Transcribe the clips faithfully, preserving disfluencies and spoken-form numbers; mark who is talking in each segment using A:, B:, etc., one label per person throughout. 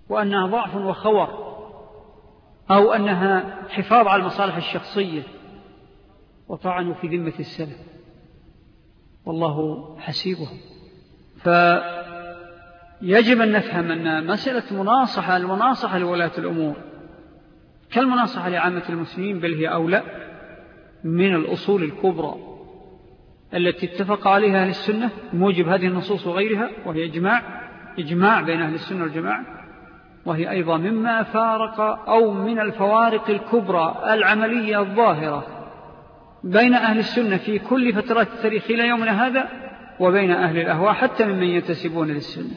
A: وأنها ضعف وخور، أو أنها حفاظ على المصالح الشخصية، وطعنوا في ذمة السلف، والله حسيبهم. فيجب أن نفهم أن مسألة مناصحة المناصحة لولاة الأمور كالمناصحة لعامة المسلمين، بل هي أولى من الأصول الكبرى التي اتفق عليها أهل السنة موجب هذه النصوص وغيرها، وهي إجماع إجماع بين أهل السنة والجماعة، وهي أيضا مما فارق أو من الفوارق الكبرى العملية الظاهرة بين أهل السنة في كل فترات التاريخ إلى يومنا هذا وبين أهل الأهواء حتى ممن ينتسبون للسنة.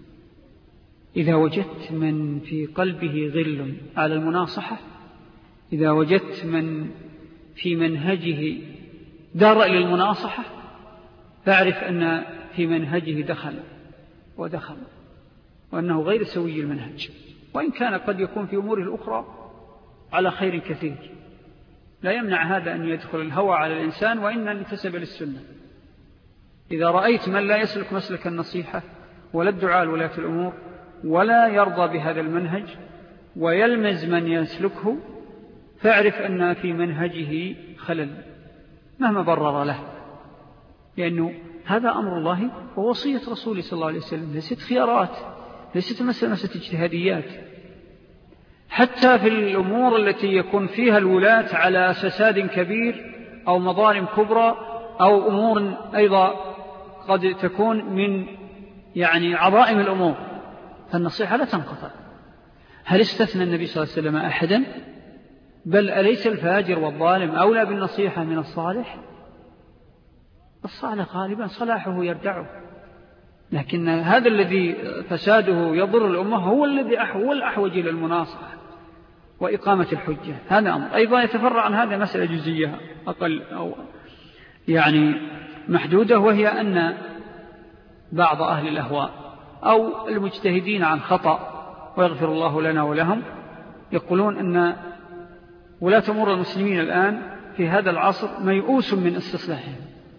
A: إذا وجدت من في قلبه غل على المناصحة، إذا وجدت من في منهجه دار إلى المناصحة، فاعرف أن في منهجه دخل ودخل، وأنه غير سوي المنهج، وإن كان قد يكون في أموره الأخرى على خير كثير. لا يمنع هذا أن يدخل الهوى على الإنسان وإن انتسب للسنة. إذا رأيت من لا يسلك مسلك النصيحة ولا الدعاء لولاة الأمور ولا يرضى بهذا المنهج ويلمز من يسلكه، فاعرف أن في منهجه خلل مهما برر له، لأنه هذا أمر الله ووصية رسوله صلى الله عليه وسلم، ليست خيارات، ليست مسألة مسألة اجتهاديات. حتى في الأمور التي يكون فيها الولاة على فساد كبير أو مظالم كبرى أو أمور أيضا قد تكون من يعني عظائم الأمور، فالنصيحة لا تنقطع. هل استثنى النبي صلى الله عليه وسلم أحدا؟ بل أليس الفاجر والظالم أولى بالنصيحة من الصالح؟ الصالح غالبا صلاحه يردعه، لكن هذا الذي فساده يضر الأمة هو الذي هو الأحوج إلى المناصحة وإقامة الحجة. هذا أمر أيضا يتفرع عن هذا مسألة جزئية أقل أو يعني محدودة، وهي أن بعض أهل الأهواء أو المجتهدين عن خطأ ويغفر الله لنا ولهم يقولون أن ولاة أمور المسلمين الآن في هذا العصر ميؤوس من استصلاحهم.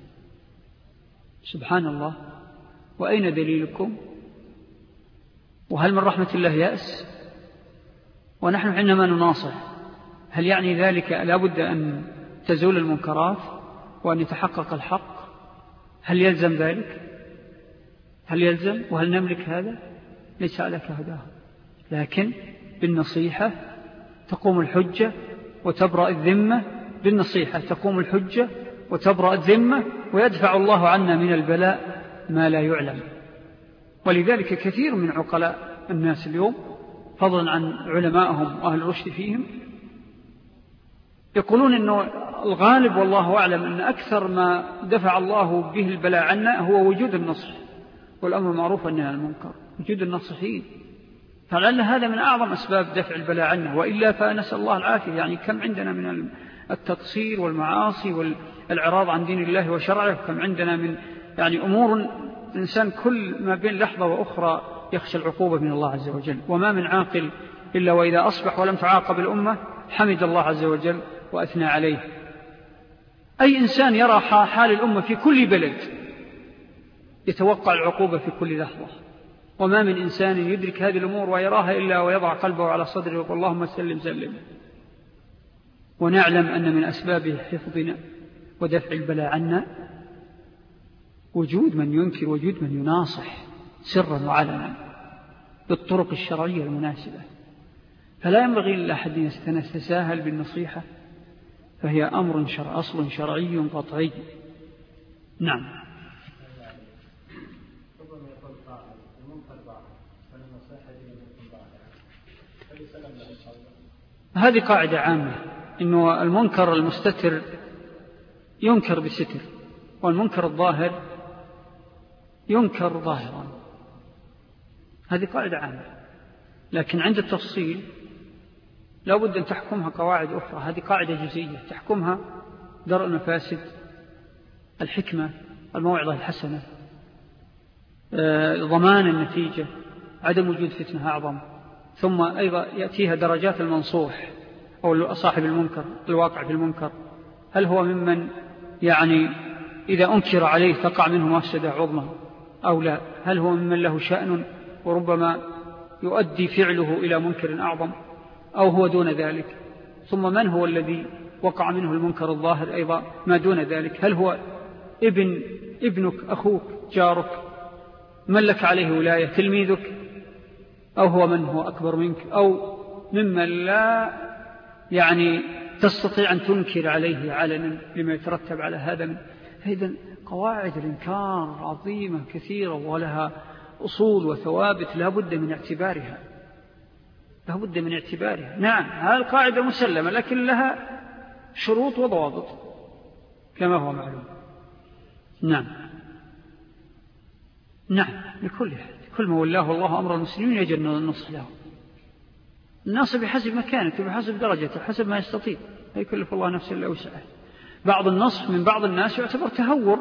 A: سبحان الله، وأين دليلكم؟ وهل من رحمة الله يأس؟ ونحن حينما نناصح هل يعني ذلك لابد أن تزول المنكرات وأن يتحقق الحق؟ هل يلزم ذلك؟ هل يلزم؟ وهل نملك هذا؟ ليس عليك هداه، لكن بالنصيحة تقوم الحجة وتبرأ الذمة، بالنصيحة تقوم الحجة وتبرأ الذمة، ويدفع الله عنا من البلاء ما لا يعلم. ولذلك كثير من عقلاء الناس اليوم فضلا عن علمائهم وأهل الرشد فيهم يقولون أنه الغالب والله أعلم أن أكثر ما دفع الله به البلاء عنا هو وجود النصح والأمر معروف أنها المنكر، وجود النصحين. فلعل هذا من أعظم أسباب دفع البلاء عنا، وإلا فنسأل الله العافية. يعني كم عندنا من التقصير والمعاصي والإعراض عن دين الله وشرعه، كم عندنا من يعني أمور الإنسان كل ما بين لحظة وأخرى يخشى العقوبة من الله عز وجل. وما من عاقل إلا وإذا أصبح ولم تعاقب الأمة حمد الله عز وجل وأثنى عليه. أي إنسان يرى حال الأمة في كل بلد يتوقع العقوبة في كل لحظة، وما من إنسان يدرك هذه الأمور ويراها إلا ويضع قلبه على صدره ويقول اللهم سلم سلم. ونعلم أن من أسباب حفظنا ودفع البلاء عنا وجود من ينكر، وجود من يناصح سرا وعلنا بالطرق الشرعية المناسبة. فلا ينبغي لأحد أن يتساهل بالنصيحة، فهي أمر شرع أصل شرعي قطعي. نعم. هذه قاعدة عامة، إنه المنكر المستتر ينكر بستر، والمنكر الظاهر ينكر ظاهرا. هذه قاعدة عامة، لكن عند التفصيل لا بد أن تحكمها قواعد أخرى. هذه قاعدة جزئية تحكمها درء المفاسد، الحكمة، الموعظة الحسنة، ضمان النتيجة، عدم وجود فتنة أعظم. ثم أيضا يأتيها درجات المنصوح أو صاحب المنكر، الواقع في المنكر، هل هو ممن يعني إذا أنكر عليه تقع منه مفسدة عظمى أو لا؟ هل هو ممن له شأن وربما يؤدي فعله إلى منكر أعظم أو هو دون ذلك؟ ثم من هو الذي وقع منه المنكر الظاهر أيضا ما دون ذلك؟ هل هو ابن ابنك، أخوك، جارك، من لك عليه ولاية، تلميذك، أو هو من هو أكبر منك، أو ممن لا يعني تستطيع أن تنكر عليه علنا لما يترتب على هذا من. فإذن قواعد الإنكار عظيمة كثيرة ولها أصول وثوابت لا بد من اعتبارها، لا بد من اعتبارها. نعم هذه القاعدة مسلمة لكن لها شروط وضوابط كما هو معلوم. نعم نعم لكل كل ما ولاه الله أمر المسلمين يجب النصح له. الناس بحسب مكانته بحسب درجته بحسب ما يستطيع، لا يكلف الله نفسا إلا وسعها. بعض النصح من بعض الناس يعتبر تهور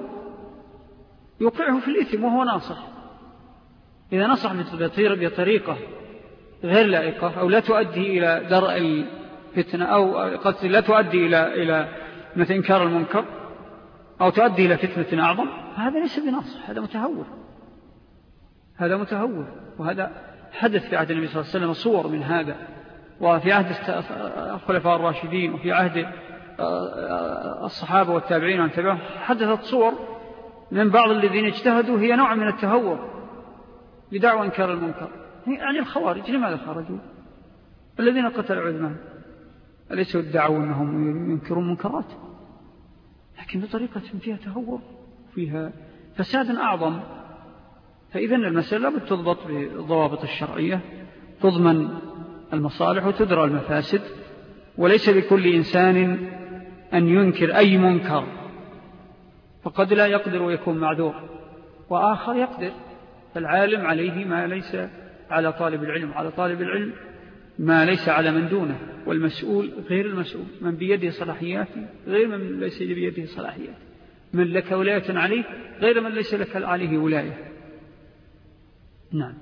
A: يوقعه في الإثم وهو ناصح. إذا نصح بطريقة غير لائقة أو لا تؤدي إلى درء الفتنة أو قد لا تؤدي إلى إلى مثل إنكار المنكر أو تؤدي إلى فتنة أعظم، هذا ليس بنصح، هذا متهور، هذا متهور. وهذا حدث في عهد النبي صلى الله عليه وسلم صور من هذا، وفي عهد الخلفاء الراشدين وفي عهد الصحابة والتابعين ومن تبعهم حدثت صور من بعض الذين اجتهدوا هي نوع من التهور بدعوى إنكار المنكر. يعني الخوارج لماذا خرجوا؟ الذين قتلوا عثمان أليسوا ادعوا أنهم ينكرون منكرات؟ لكن بطريقة فيها تهور فيها فساد أعظم. فإذا المسألة بتضبط بالضوابط الشرعية، تضمن المصالح وتدرى المفاسد، وليس لكل إنسان أن ينكر أي منكر، فقد لا يقدر ويكون معذور، وآخر يقدر. فالعالم عليه ما ليس على طالب العلم، على طالب العلم ما ليس على من دونه، والمسؤول غير المسؤول، من بيده صلاحيات غير من ليس بيده صلاحيات، من لك ولاية عليه غير من ليس لك عليه ولاية. نعم.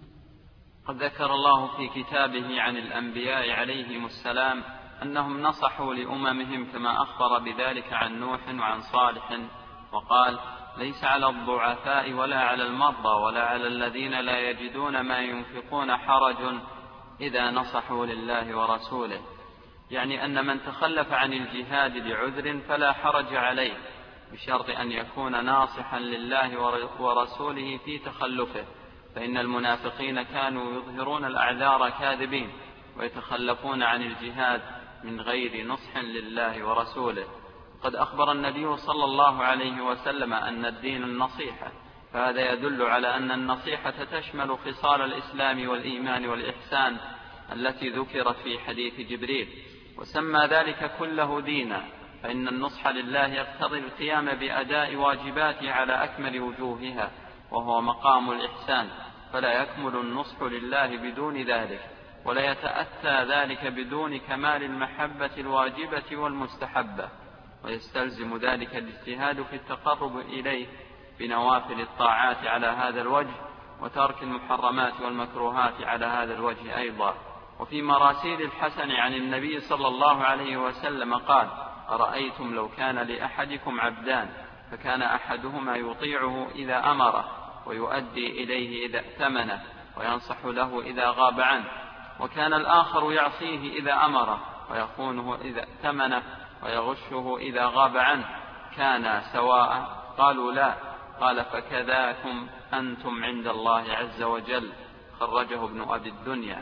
B: قد ذكر الله في كتابه عن الأنبياء عليهم السلام أنهم نصحوا لأممهم كما أخبر بذلك عن نوح وعن صالح، وقال: ليس على الضعفاء ولا على المرضى ولا على الذين لا يجدون ما ينفقون حرج إذا نصحوا لله ورسوله، يعني أن من تخلف عن الجهاد لعذر فلا حرج عليه، بشرط أن يكون ناصحا لله ورسوله في تخلفه، فإن المنافقين كانوا يظهرون الأعذار كاذبين ويتخلفون عن الجهاد من غير نصح لله ورسوله. قد أخبر النبي صلى الله عليه وسلم أن الدين النصيحة، فهذا يدل على أن النصيحة تشمل خصال الإسلام والإيمان والإحسان التي ذكرت في حديث جبريل، وسمى ذلك كله دينا، فإن النصح لله يقتضي القيام بأداء واجباته على أكمل وجوهها، وهو مقام الإحسان، فلا يكمل النصح لله بدون ذلك، ولا يتأتى ذلك بدون كمال المحبة الواجبة والمستحبة، ويستلزم ذلك الاجتهاد في التقرب إليه بنوافل الطاعات على هذا الوجه، وترك المحرمات والمكروهات على هذا الوجه أيضا. وفي مراسيل الحسن عن النبي صلى الله عليه وسلم قال: أرأيتم لو كان لأحدكم عبدان، فكان أحدهما يطيعه إذا أمره ويؤدي إليه إذا ائتمنه وينصح له إذا غاب عنه، وكان الآخر يعصيه إذا أمره ويخونه إذا ائتمنه ويغشه إذا غاب عنه، كان سواء؟ قالوا لا. قال: فكذاكم أنتم عند الله عز وجل. خرجه ابن أبي الدنيا.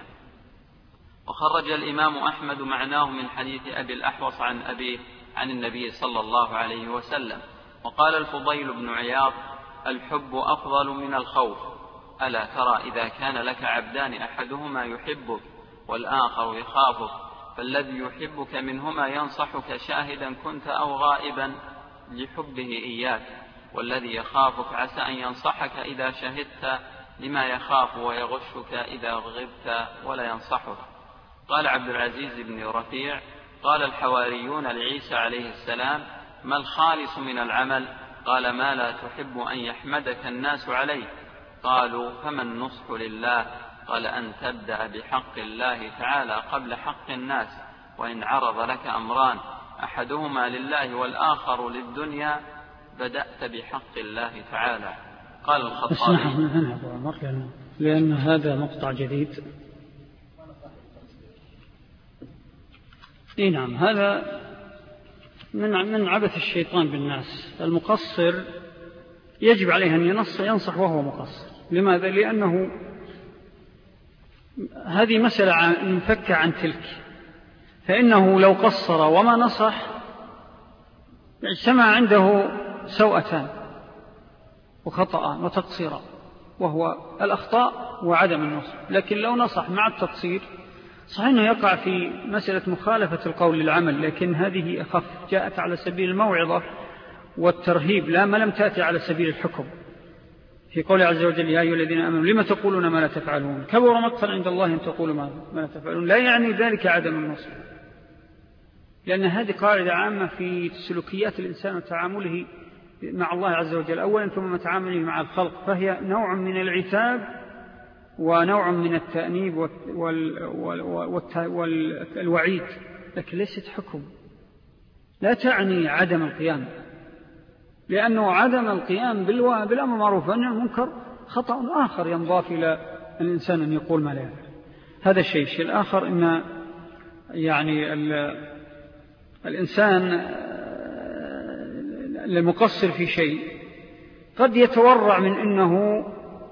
B: وخرج الإمام أحمد معناه من حديث أبي الأحوص عن أبيه عن النبي صلى الله عليه وسلم. وقال الفضيل بن عياض: الحب أفضل من الخوف. ألا ترى إذا كان لك عبدان أحدهما يحبك والآخر يخافك، فالذي يحبك منهما ينصحك شاهدا كنت أو غائبا لحبه إياك، والذي يخافك عسى أن ينصحك إذا شهدت لما يخاف، ويغشك إذا غبت ولا ينصحك. قال عبد العزيز بن رفيع: قال الحواريون لعيسى عليه السلام: ما الخالص من العمل؟ قال: ما لا تحب أن يحمدك الناس عليه. قالوا: فما النصح لله؟ قال: أن تبدأ بحق الله تعالى قبل حق الناس، وإن عرض لك أمران أحدهما لله والآخر للدنيا بدأت بحق الله تعالى. قال الخطابي:
A: لأن هذا مقطع جديد. إيه نعم، هذا من من عبث الشيطان بالناس. المقصر يجب عليه أن ينص ينصح وهو مقصر. لماذا؟ لأنه هذه مسألة منفكة عن تلك، فإنه لو قصر وما نصح اجتمع عنده سوءتان وخطأ وتقصيرا، وهو الأخطاء وعدم النصح. لكن لو نصح مع التقصير صحيح أنه يقع في مسألة مخالفة القول للعمل، لكن هذه أخف، جاءت على سبيل الموعظة والترهيب، لا ما لم تأتي على سبيل الحكم. في قول عز وجل يا أيها الذين آمنوا لما تقولون ما لا تفعلون كبر مقتا عند الله أن تقولوا ما لا تفعلون، لا يعني ذلك عدم النصح، لأن هذه قاعدة عامة في سلوكيات الإنسان وتعامله مع الله عز وجل أولا ثم تعامله مع الخلق، فهي نوع من العتاب ونوع من التأنيب والوعيد، لكن ليست حكم. لا تعني عدم القيام، لأنه عدم القيام بالأمر معروف وأن المنكر خطأ آخر ينضاف إلى الإنسان أن يقول ما لا يفعل. هذا الشيء. الشيء الآخر أن يعني الإنسان المقصر في شيء قد يتورع من أنه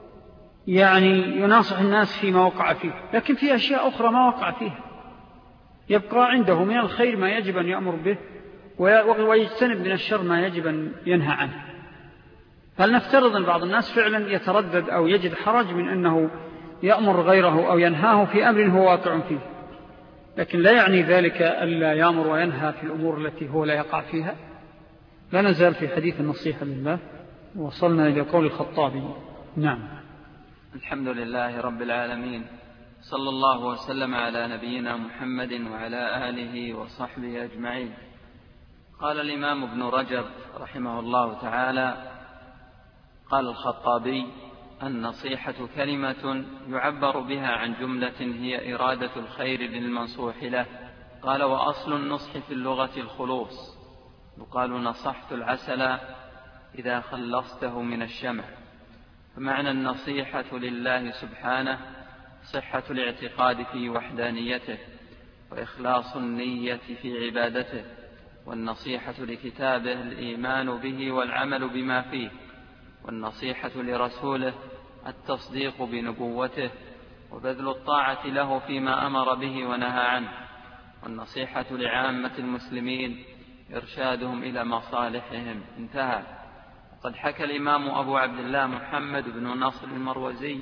A: يعني يناصح الناس فيما وقع فيه، لكن في أشياء أخرى ما وقع فيها، يبقى عنده من الخير ما يجب أن يأمر به ويجتنب من الشر ما يجب أن ينهى عنه. فلنفترض أن بعض الناس فعلا يتردد أو يجد حرج من أنه يأمر غيره أو ينهاه في أمر هو واقع فيه، لكن لا يعني ذلك ألا يأمر وينهى في الأمور التي هو لا يقع فيها. لا نزال في حديث النصيحة لله، وصلنا إلى قول الخطابي. نعم.
B: الحمد لله رب العالمين، صلى الله وسلم على نبينا محمد وعلى آله وصحبه أجمعين. قال الإمام ابن رجب رحمه الله تعالى: قال الخطابي: النصيحة كلمة يعبر بها عن جملة هي إرادة الخير للمنصوح له. قال: وأصل النصح في اللغة الخلوص، يقال نصحت العسل إذا خلصته من الشمع. فمعنى النصيحة لله سبحانه صحة الاعتقاد في وحدانيته وإخلاص النية في عبادته، والنصيحة لكتابه الإيمان به والعمل بما فيه، والنصيحة لرسوله التصديق بنبوته وبذل الطاعة له فيما أمر به ونهى عنه، والنصيحة لعامة المسلمين إرشادهم إلى مصالحهم. انتهى. قد حكى الإمام أبو عبد الله محمد بن نصر المروزي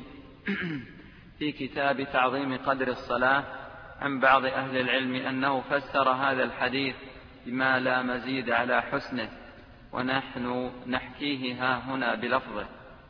B: في كتاب تعظيم قدر الصلاة عن بعض أهل العلم أنه فسر هذا الحديث بما لا مزيد على حسنه، ونحن نحكيه ها هنا بلفظه.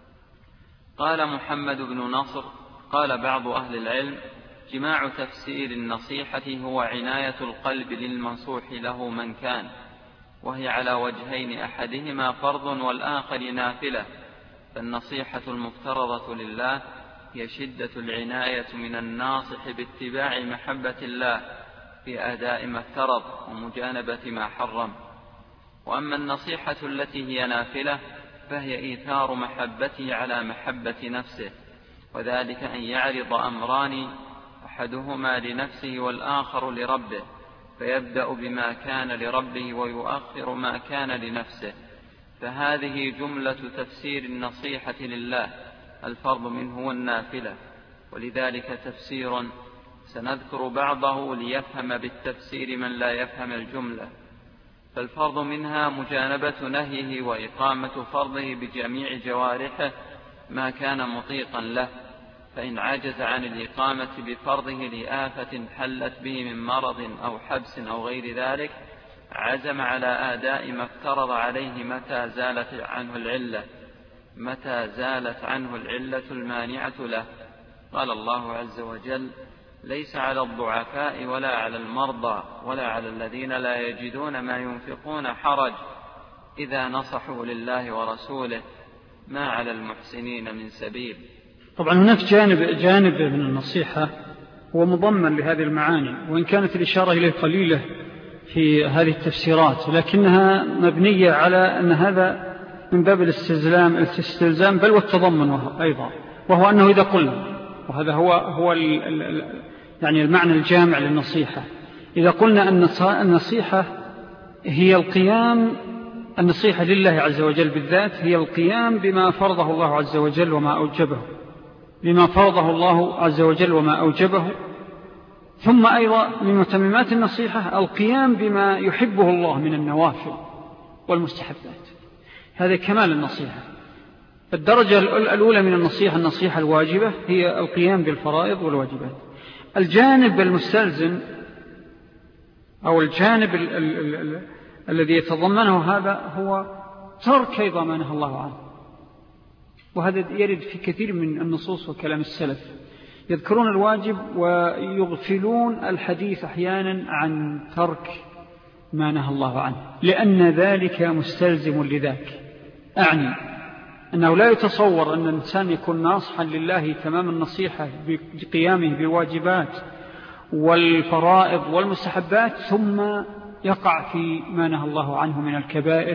B: قال محمد بن نصر: قال بعض أهل العلم: جماع تفسير النصيحة هو عناية القلب للمنصوح له من كان، وهي على وجهين، أحدهما فرض والآخر نافلة. فالنصيحة المفترضة لله هي شدة العناية من الناصح باتباع محبة الله في أداء ما افترض ومجانبة ما حرم. وأما النصيحة التي هي نافلة فهي إيثار محبته على محبة نفسه، وذلك أن يعرض أمران أحدهما لنفسه والآخر لربه، فيبدأ بما كان لربه ويؤخر ما كان لنفسه. فهذه جملة تفسير النصيحة لله، الفرض منه والنافلة، ولذلك تفسير سنذكر بعضه ليفهم بالتفسير من لا يفهم الجملة. فالفرض منها مجانبة نهيه وإقامة فرضه بجميع جوارحه ما كان مطيقا له، فإن عجز عن الإقامة بفرضه لآفة حلت به من مرض أو حبس أو غير ذلك عزم على آداء ما افترض عليه متى زالت عنه العلة متى زالت عنه العلة المانعة له. قال الله عز وجل: ليس على الضعفاء ولا على المرضى ولا على الذين لا يجدون ما ينفقون حرج إذا نصحوا لله ورسوله ما على المحسنين من سبيل.
A: طبعا هناك جانب, جانب من النصيحة هو مضمن لهذه المعاني، وإن كانت الإشارة إليه قليلة في هذه التفسيرات، لكنها مبنية على أن هذا من باب الاستلزام, الاستلزام بل والتضمن أيضا. وهو أنه إذا قلنا، وهذا هو, هو ال ال يعني المعنى الجامع للنصيحة، إذا قلنا أن النصيحة هي القيام، النصيحة لله عز وجل بالذات هي القيام بما فرضه الله عز وجل وما أوجبه، بما فرضه الله عز وجل وما أوجبه. ثم أيضا من متممات النصيحة القيام بما يحبه الله من النوافل والمستحبات. هذا كمال النصيحة. الدرجة الأولى من النصيحة النصيحة الواجبة هي القيام بالفرائض والواجبات. الجانب المستلزم أو الجانب ال ال ال ال الذي يتضمنه هذا هو ترك أيضا ما نهى الله عنه، وهذا يرد في كثير من النصوص وكلام السلف، يذكرون الواجب ويغفلون الحديث أحيانا عن ترك ما نهى الله عنه، لأن ذلك مستلزم لذاك. أعني أنه لا يتصور أن الإنسان يكون ناصحا لله تمام النصيحة بقيامه بالواجبات والفرائض والمستحبات ثم يقع في ما نهى الله عنه من الكبائر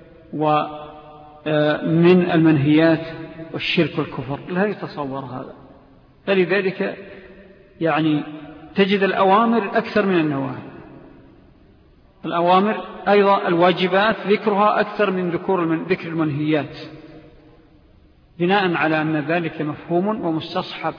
A: ومن المنهيات والشرك والكفر، لا يتصور هذا. فلذلك يعني تجد الأوامر أكثر من النواهي، الأوامر أيضا الواجبات ذكرها أكثر من ذكر من ذكر المنهيات، بناء على أن ذلك مفهوم ومستصحب،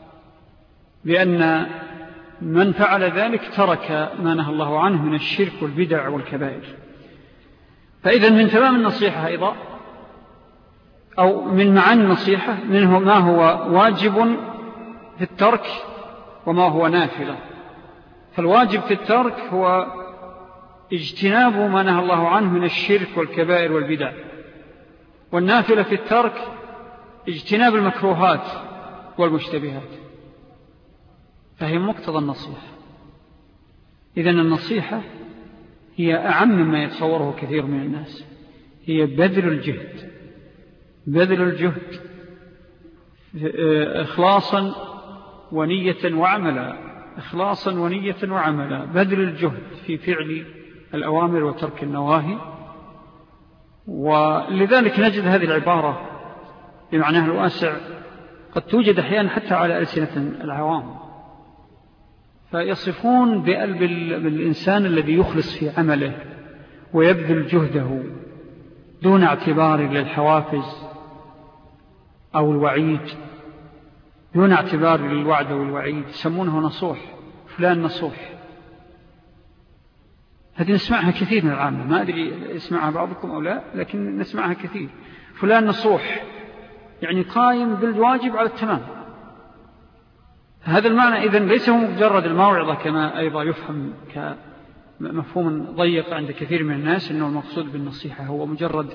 A: لأن من فعل ذلك ترك ما نهى الله عنه من الشرك والبدع والكبائر. فإذا من تمام النصيحة أيضا أو من معاني النصيحة منه ما هو واجب في الترك وما هو نافلة. فالواجب في الترك هو اجتناب ما نهى الله عنه من الشرك والكبائر والبدع، والنافلة في الترك اجتناب المكروهات والمشتبهات. فهي مقتضى النصيحة. إذن النصيحة هي أعم مما يتصوره كثير من الناس، هي بذل الجهد، بذل الجهد إخلاصا ونية وعملا، إخلاصا ونية وعملا، بذل الجهد في فعل الأوامر وترك النواهي. ولذلك نجد هذه العبارة بمعناها الواسع قد توجد أحيانا حتى على ألسنة العوام، فيصفون بالإنسان الذي يخلص في عمله ويبذل جهده دون اعتبار للحوافز أو الوعيد، دون اعتبار للوعد والوعيد، يسمونه نصوح، فلان نصوح. هذه نسمعها كثير من العامة، ما أدري يسمعها بعضكم أو لا، لكن نسمعها كثير. فلان نصوح يعني قائم بالواجب على التمام. هذا المعنى إذن ليس هو مجرد الموعظة كما أيضا يفهم كمفهوم ضيق عند كثير من الناس، أنه المقصود بالنصيحة هو مجرد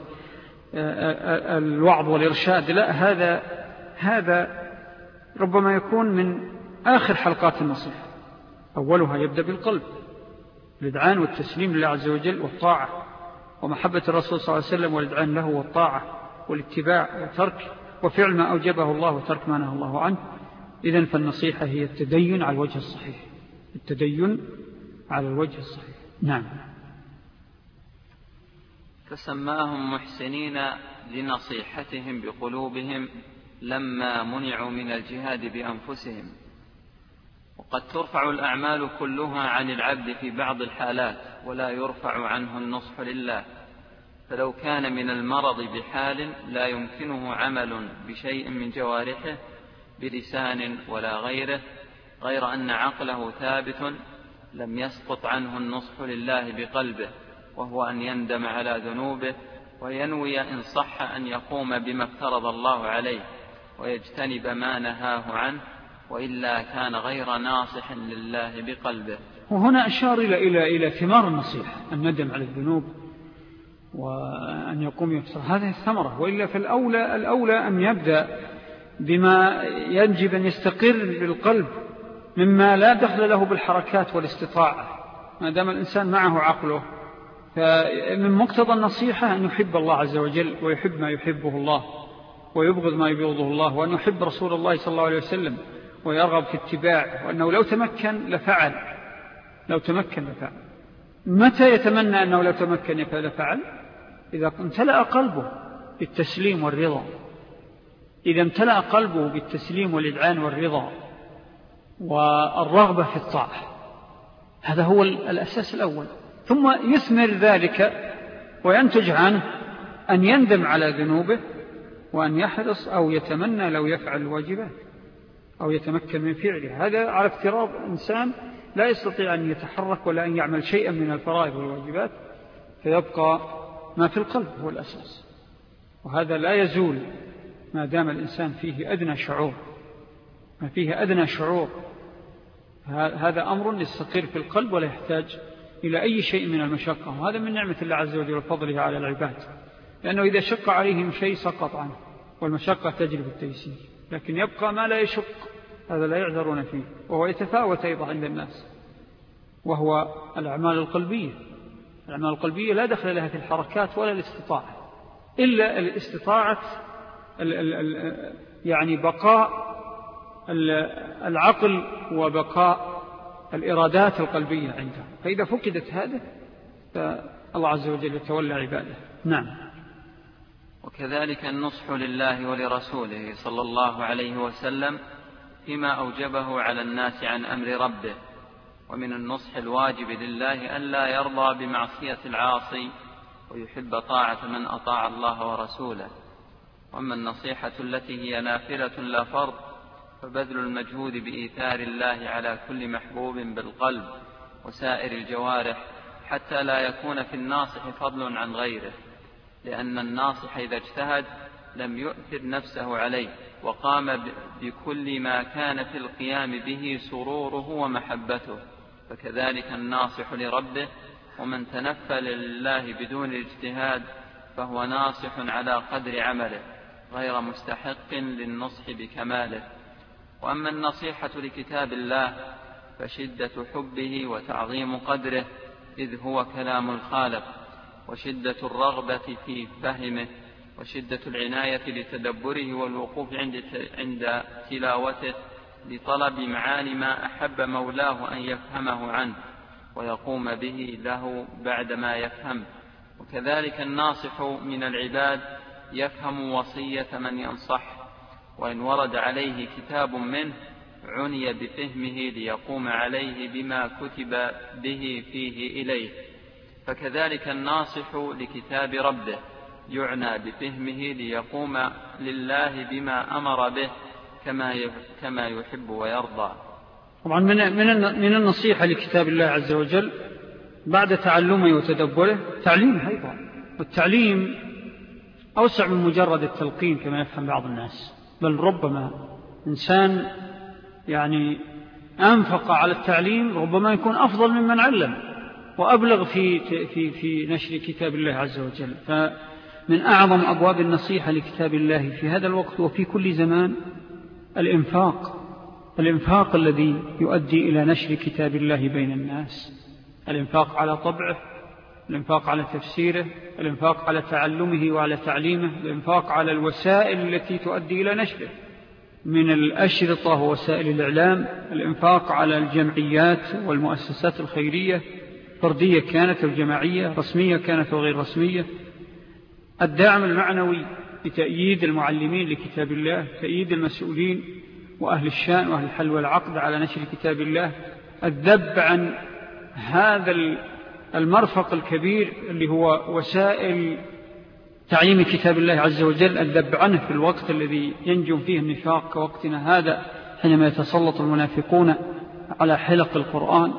A: الوعظ والإرشاد. لا، هذا هذا ربما يكون من آخر حلقات النصيحة. أولها يبدأ بالقلب، الإذعان والتسليم لله عز وجل والطاعة ومحبة الرسول صلى الله عليه وسلم والإذعان له والطاعة والاتباع وترك وفعل ما أوجبه الله وترك ما نهى الله عنه. إذن فالنصيحة هي التدين على الوجه الصحيح، التدين على الوجه الصحيح. نعم.
B: فسماهم محسنين لنصيحتهم بقلوبهم لما منعوا من الجهاد بأنفسهم. وقد ترفع الأعمال كلها عن العبد في بعض الحالات ولا يرفع عنه النصح لله، فلو كان من المرض بحال لا يمكنه عمل بشيء من جوارحه بلسان ولا غيره غير أن عقله ثابت لم يسقط عنه النصح لله بقلبه، وهو أن يندم على ذنوبه وينوي إن صح أن يقوم بما افترض الله عليه ويجتنب ما نهاه عنه، وإلا كان غير ناصح لله بقلبه.
A: وهنا أشار إلى إلى إلى ثمار النصيحة، الندم على الذنوب وأن يقوم يفترض، هذه الثمرة. وإلا فالأولى الأولى أن يبدأ بما يجب أن يستقر بالقلب مما لا دخل له بالحركات والاستطاعة، ما دام الإنسان معه عقله. فمن مقتضى النصيحة أن يحب الله عز وجل ويحب ما يحبه الله ويبغض ما يبغضه الله، وأن يحب رسول الله صلى الله عليه وسلم ويرغب في اتباع، وأنه لو تمكن لفعل، لو تمكن لفعل. متى يتمنى أنه لو تمكن لفعل؟ إذا امتلأ قلبه بالتسليم والرضا إذا امتلأ قلبه بالتسليم والإذعان والرضا والرغبة في الطاعة، هذا هو الأساس الأول، ثم يثمر ذلك وينتج عنه أن يندم على ذنوبه وأن يحرص أو يتمنى لو يفعل الواجبات أو يتمكن من فعله. هذا على افتراض إنسان لا يستطيع أن يتحرك ولا أن يعمل شيئا من الفرائض والواجبات، فيبقى ما في القلب هو الأساس، وهذا لا يزول ما دام الإنسان فيه أدنى شعور، ما فيه أدنى شعور هذا أمر يستقر في القلب ولا يحتاج إلى أي شيء من المشقة، وهذا من نعمة الله عز وجل وفضله على العباد، لأنه إذا شق عليهم شيء سقط عنه، والمشقة تجلب التيسير، لكن يبقى ما لا يشق، هذا لا يعذرون فيه، وهو يتفاوت أيضا عند الناس، وهو الأعمال القلبية. الأعمال القلبية لا دخل لها في الحركات ولا الاستطاعة، إلا الاستطاعة يعني بقاء العقل وبقاء الإرادات القلبية عنده، فإذا فقدت هذا فالله عز وجل يتولى عباده. نعم.
B: وكذلك النصح لله ولرسوله صلى الله عليه وسلم فيما أوجبه على الناس عن أمر ربه، ومن النصح الواجب لله أن لا يرضى بمعصية العاصي ويحب طاعة من أطاع الله ورسوله. وأما النصيحة التي هي نافلة لا فرض فبذل المجهود بإيثار الله على كل محبوب بالقلب وسائر الجوارح حتى لا يكون في الناصح فضل عن غيره، لأن الناصح إذا اجتهد لم يؤثر نفسه عليه وقام بكل ما كان في القيام به سروره ومحبته، فكذلك الناصح لربه، ومن تنفل لله بدون الاجتهاد فهو ناصح على قدر عمله غير مستحق للنصح بكماله. وأما النصيحة لكتاب الله فشدة حبه وتعظيم قدره إذ هو كلام الخالق، وشدة الرغبة في فهمه، وشدة العناية لتدبره والوقوف عند عند تلاوته لطلب معاني ما أحب مولاه أن يفهمه عنه ويقوم به له بعدما يفهم. وكذلك الناصح من العباد يفهم وصية من ينصح، وإن ورد عليه كتاب منه عني بفهمه ليقوم عليه بما كتب به فيه إليه، فكذلك الناصح لكتاب ربه يعنى بفهمه ليقوم لله بما أمر به كما كما يحب ويرضى.
A: طبعا من من النصيحة لكتاب الله عز وجل بعد تعلمه وتدبره تعليمه أيضا، والتعليم أوسع من مجرد التلقين كما يفهم بعض الناس، بل ربما إنسان يعني أنفق على التعليم ربما يكون أفضل ممن علم وأبلغ في في في نشر كتاب الله عز وجل. فمن أعظم أبواب النصيحة لكتاب الله في هذا الوقت وفي كل زمان الإنفاق، الإنفاق الذي يؤدي إلى نشر كتاب الله بين الناس، الإنفاق على طبعه، الإنفاق على تفسيره، الإنفاق على تعلمه وعلى تعليمه، الإنفاق على الوسائل التي تؤدي إلى نشره من الأشرطة ووسائل الإعلام، الإنفاق على الجمعيات والمؤسسات الخيرية فردية كانت الجماعية، رسمية كانت وغير رسمية، الدعم المعنوي لتأييد المعلمين لكتاب الله، تأييد المسؤولين وأهل الشأن وأهل الحل والعقد على نشر كتاب الله، الذب عن هذا المرفق الكبير اللي هو وسائل تعليم كتاب الله عز وجل، الذب عنه في الوقت الذي ينجم فيه النفاق كوقتنا هذا حينما يتسلط المنافقون على حلق القرآن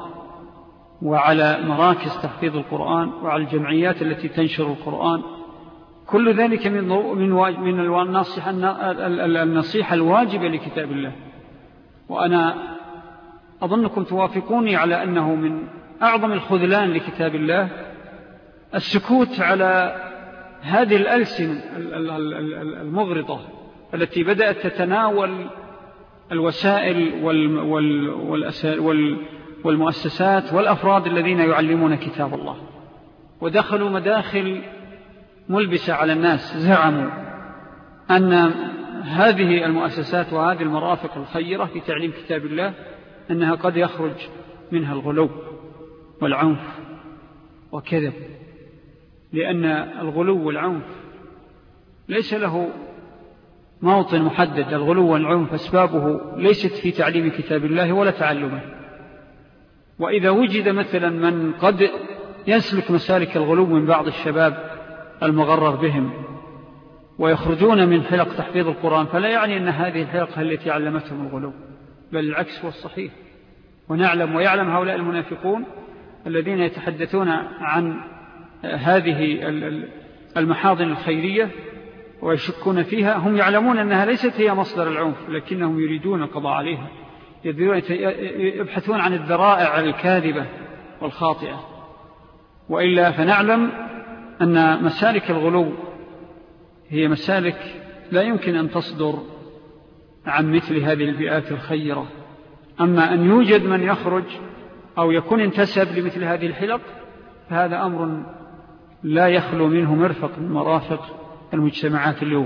A: وعلى مراكز تحفيظ القرآن وعلى الجمعيات التي تنشر القرآن. كل ذلك من من النصيحة النصيحة الواجبة لكتاب الله. وأنا أظنكم توافقوني على أنه من أعظم الخذلان لكتاب الله السكوت على هذه الألسنة المغرضة التي بدأت تتناول الوسائل والمؤسسات والأفراد الذين يعلمون كتاب الله، ودخلوا مداخل ملبسة على الناس، زعموا أن هذه المؤسسات وهذه المرافق الخيرة في تعليم كتاب الله أنها قد يخرج منها الغلو والعنف وكذب، لأن الغلو والعنف ليس له موطن محدد الغلو والعنف أسبابه ليست في تعليم كتاب الله ولا تعلمه. وإذا وجد مثلا من قد يسلك مسالك الغلو من بعض الشباب المغرر بهم ويخرجون من حلق تحفيظ القرآن، فلا يعني أن هذه الحلق التي علمتهم الغلو، بل العكس هو الصحيح. ونعلم ويعلم هؤلاء المنافقون الذين يتحدثون عن هذه المحاضن الخيرية ويشكون فيها، هم يعلمون أنها ليست هي مصدر العنف، لكنهم يريدون القضاء عليها، يبحثون عن الذرائع الكاذبة والخاطئة. وإلا فنعلم أن مسالك الغلو هي مسالك لا يمكن أن تصدر عن مثل هذه البيئات الخيرة. أما أن يوجد من يخرج أو يكون انتسب لمثل هذه الحلق فهذا أمر لا يخلو منه مرفق من مرافق المجتمعات اليوم.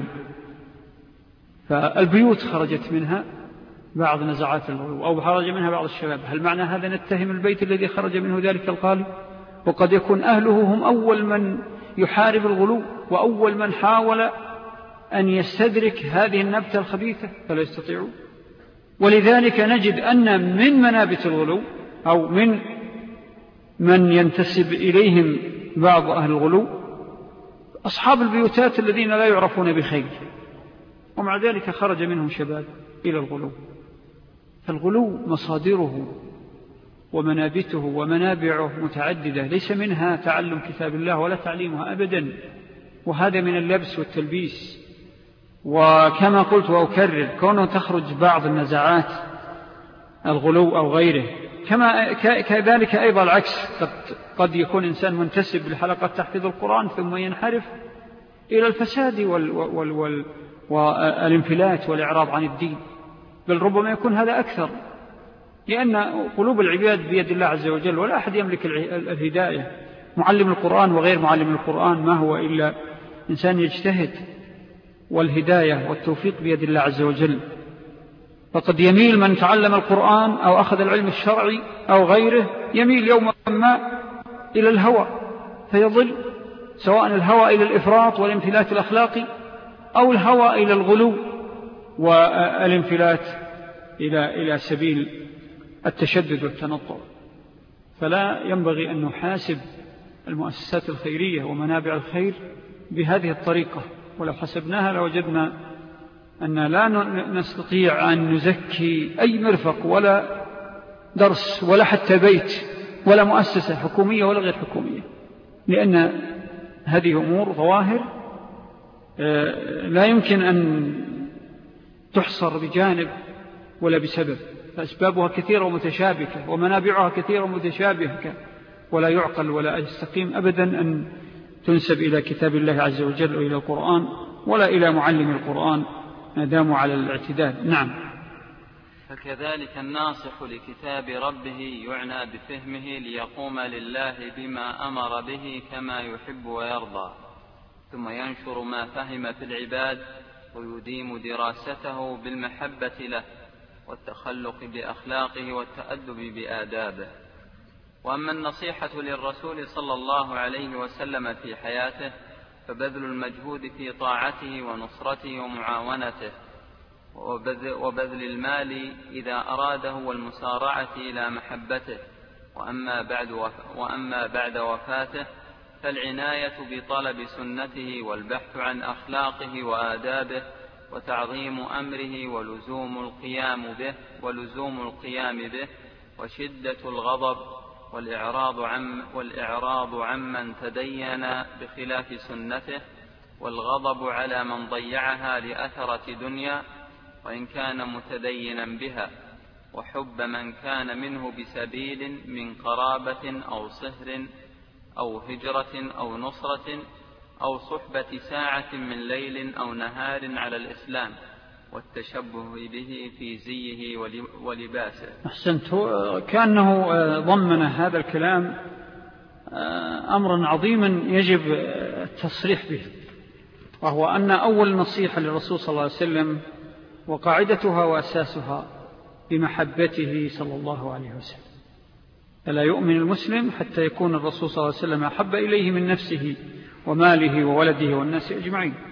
A: فالبيوت خرجت منها بعض نزعات الغلو أو خرج منها بعض الشباب، هل معنى هذا نتهم البيت الذي خرج منه ذلك القالب؟ وقد يكون أهله هم أول من يحارب الغلو وأول من حاول أن يستدرك هذه النبتة الخبيثة فلا يستطيعون. ولذلك نجد أن من منابت الغلو أو من من ينتسب إليهم بعض أهل الغلو أصحاب البيوتات الذين لا يعرفون بخير، ومع ذلك خرج منهم شباب إلى الغلو. فالغلو مصادره ومنابته ومنابعه متعددة، ليس منها تعلم كتاب الله ولا تعليمها أبدا، وهذا من اللبس والتلبيس. وكما قلت وأكرر، كونه تخرج بعض النزعات الغلو أو غيره، كما كذلك أيضا العكس، قد, قد يكون إنسان منتسب لحلقة تحفيظ القرآن ثم ينحرف إلى الفساد وال وال وال والانفلات والإعراض عن الدين، بل ربما يكون هذا أكثر، لأن قلوب العباد بيد الله عز وجل ولا أحد يملك الهداية. معلم القرآن وغير معلم القرآن ما هو إلا إنسان يجتهد، والهداية والتوفيق بيد الله عز وجل. فقد يميل من تعلم القرآن أو أخذ العلم الشرعي أو غيره، يميل يوما ما إلى الهوى فيضل، سواء الهوى إلى الإفراط والانفلات الأخلاقي أو الهوى إلى الغلو والانفلات إلى إلى سبيل التشدد والتنطع. فلا ينبغي أن نحاسب المؤسسات الخيرية ومنابع الخير بهذه الطريقة، ولو حسبناها لوجدنا أن لا نستطيع أن نزكي أي مرفق ولا درس ولا حتى بيت ولا مؤسسة حكومية ولا غير حكومية، لأن هذه أمور ظواهر لا يمكن أن تحصر بجانب ولا بسبب، فأسبابها كثيرة ومتشابكة ومنابعها كثيرة ومتشابكة، ولا يعقل ولا يستقيم أبدا أن تنسب إلى كتاب الله عز وجل وإلى القرآن ولا إلى معلم القرآن ما داموا على الاعتدال. نعم.
B: فكذلك الناصح لكتاب ربه يعنى بفهمه ليقوم لله بما أمر به كما يحب ويرضى، ثم ينشر ما فهم في العباد ويديم دراسته بالمحبة له والتخلق بأخلاقه والتأدب بآدابه. وأما النصيحة للرسول صلى الله عليه وسلم في حياته فبذل المجهود في طاعته ونصرته ومعاونته، وبذل المال إذا أراده والمسارعة إلى محبته. وأما بعد, وف... وأما بعد وفاته فالعناية بطلب سنته والبحث عن أخلاقه وآدابه وتعظيم أمره ولزوم القيام به ولزوم القيام به وشدة الغضب والإعراض عن والإعراض عمن تدين بخلاف سنته، والغضب على من ضيعها لأثرة دنيا وإن كان متدينا بها، وحب من كان منه بسبيل من قرابة أو صهر أو هجرة أو نصرة أو صحبة ساعة من ليل أو نهار على الإسلام، والتشبه به في زيه ولباسه.
A: أحسنت. كأنه ضمن هذا الكلام أمرا عظيما يجب التصريح به، وهو أن أول نصيحة للرسول صلى الله عليه وسلم وقاعدتها وأساسها بمحبته صلى الله عليه وسلم. فلا يؤمن المسلم حتى يكون الرسول صلى الله عليه وسلم أحب إليه من نفسه وماله وولده والناس أجمعين.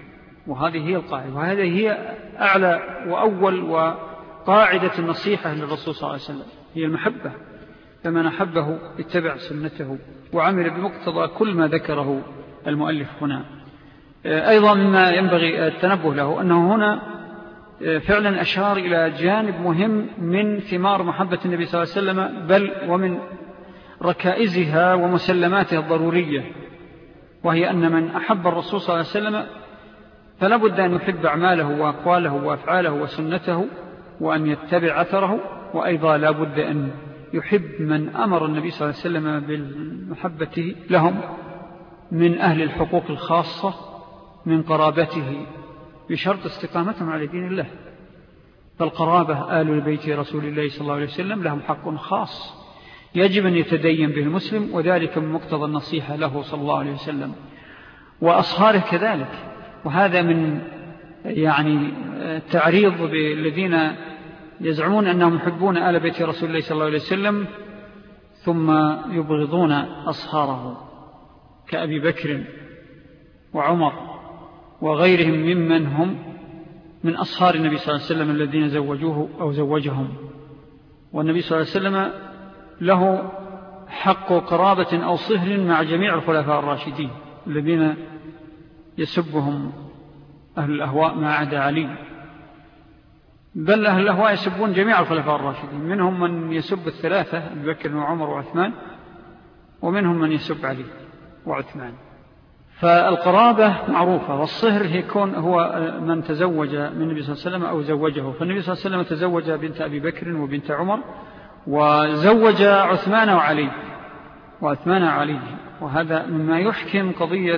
A: وهذه هي القاعدة، وهذه هي أعلى وأول وقاعدة النصيحة للرسول صلى الله عليه وسلم، هي المحبة. فمن أحبه اتبع سنته وعمل بمقتضى كل ما ذكره المؤلف هنا. أيضا مما ينبغي التنبه له أنه هنا فعلا أشار إلى جانب مهم من ثمار محبة النبي صلى الله عليه وسلم، بل ومن ركائزها ومسلماتها الضرورية، وهي أن من أحب الرسول صلى الله عليه وسلم فلا بد أن يحب أعماله وأقواله وأفعاله وسنته وأن يتبع أثره، وأيضا لا بد أن يحب من أمر النبي صلى الله عليه وسلم بالمحبة لهم من أهل الحقوق الخاصة من قرابته، بشرط استقامتهم على دين الله. فالقرابة آل البيت رسول الله صلى الله عليه وسلم لهم حق خاص يجب أن يتدين به المسلم، وذلك من مقتضى النصيحة له صلى الله عليه وسلم، وأصهاره كذلك. وهذا من يعني التعريض بالذين يزعمون أنهم يحبون آل بيت رسول الله صلى الله عليه وسلم ثم يبغضون أصهاره كأبي بكر وعمر وغيرهم ممن هم من أصهار النبي صلى الله عليه وسلم الذين زوجوه أو زوجهم. والنبي صلى الله عليه وسلم له حق قرابة أو صهر مع جميع الخلفاء الراشدين الذين يسبهم أهل الأهواء ما عدا علي، بل أهل الأهواء يسبون جميع الخلفاء الراشدين، منهم من يسب الثلاثة أبي بكر وعمر وعثمان، ومنهم من يسب علي وعثمان. فالقرابة معروفة، والصهر يكون هو من تزوج من النبي صلى الله عليه وسلم أو زوجه. فالنبي صلى الله عليه وسلم تزوج بنت أبي بكر وبنت عمر، وزوج عثمان وعلي وعثمان وعلي وهذا مما يحكم قضية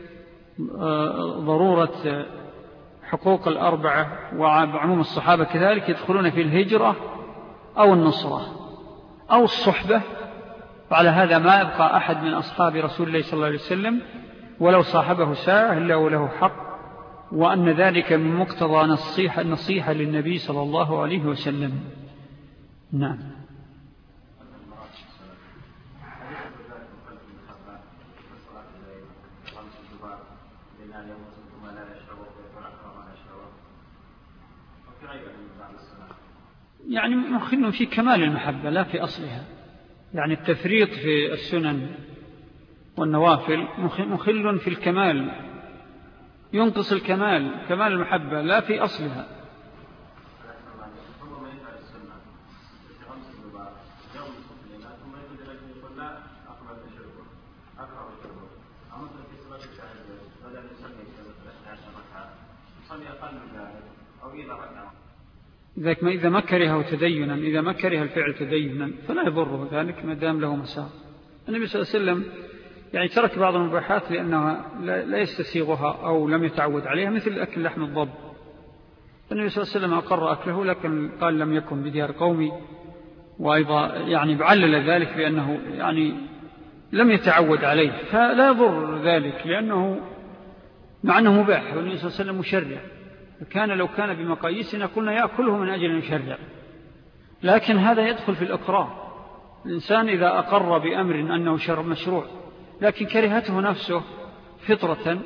A: ضرورة حقوق الأربعة، وعموم الصحابة كذلك يدخلون في الهجرة أو النصرة أو الصحبة. وعلى هذا ما يبقى أحد من أصحاب رسول الله صلى الله عليه وسلم ولو صاحبه ساعة إلا وله حق، وأن ذلك من مقتضى نصيحة, نصيحة للنبي صلى الله عليه وسلم. نعم. يعني مخل في كمال المحبة لا في أصلها، يعني التفريط في السنن والنوافل مخل في الكمال، ينقص الكمال كمال المحبة لا في أصلها. إذا ما كره تدينا، إذا ما كره الفعل تدينا فلا يضره ذلك ما دام له مسار. النبي صلى الله عليه وسلم يعني ترك بعض المباحات لأنها لا يستسيغها أو لم يتعود عليها، مثل أكل لحم الضب. النبي صلى الله عليه وسلم أقر أكله، لكن قال لم يكن بديار قومي، وأيضا يعني بعلل ذلك بأنه يعني لم يتعود عليه، فلا يضر ذلك لأنه مع أنه مباح، والنبي صلى الله عليه وسلم مشرع. كان لو كان بمقاييسنا قلنا يأكله من أجل أن يشرع، لكن هذا يدخل في الإقرار. الإنسان إذا أقر بأمر أنه شرع مشروع لكن كرهته نفسه فطرة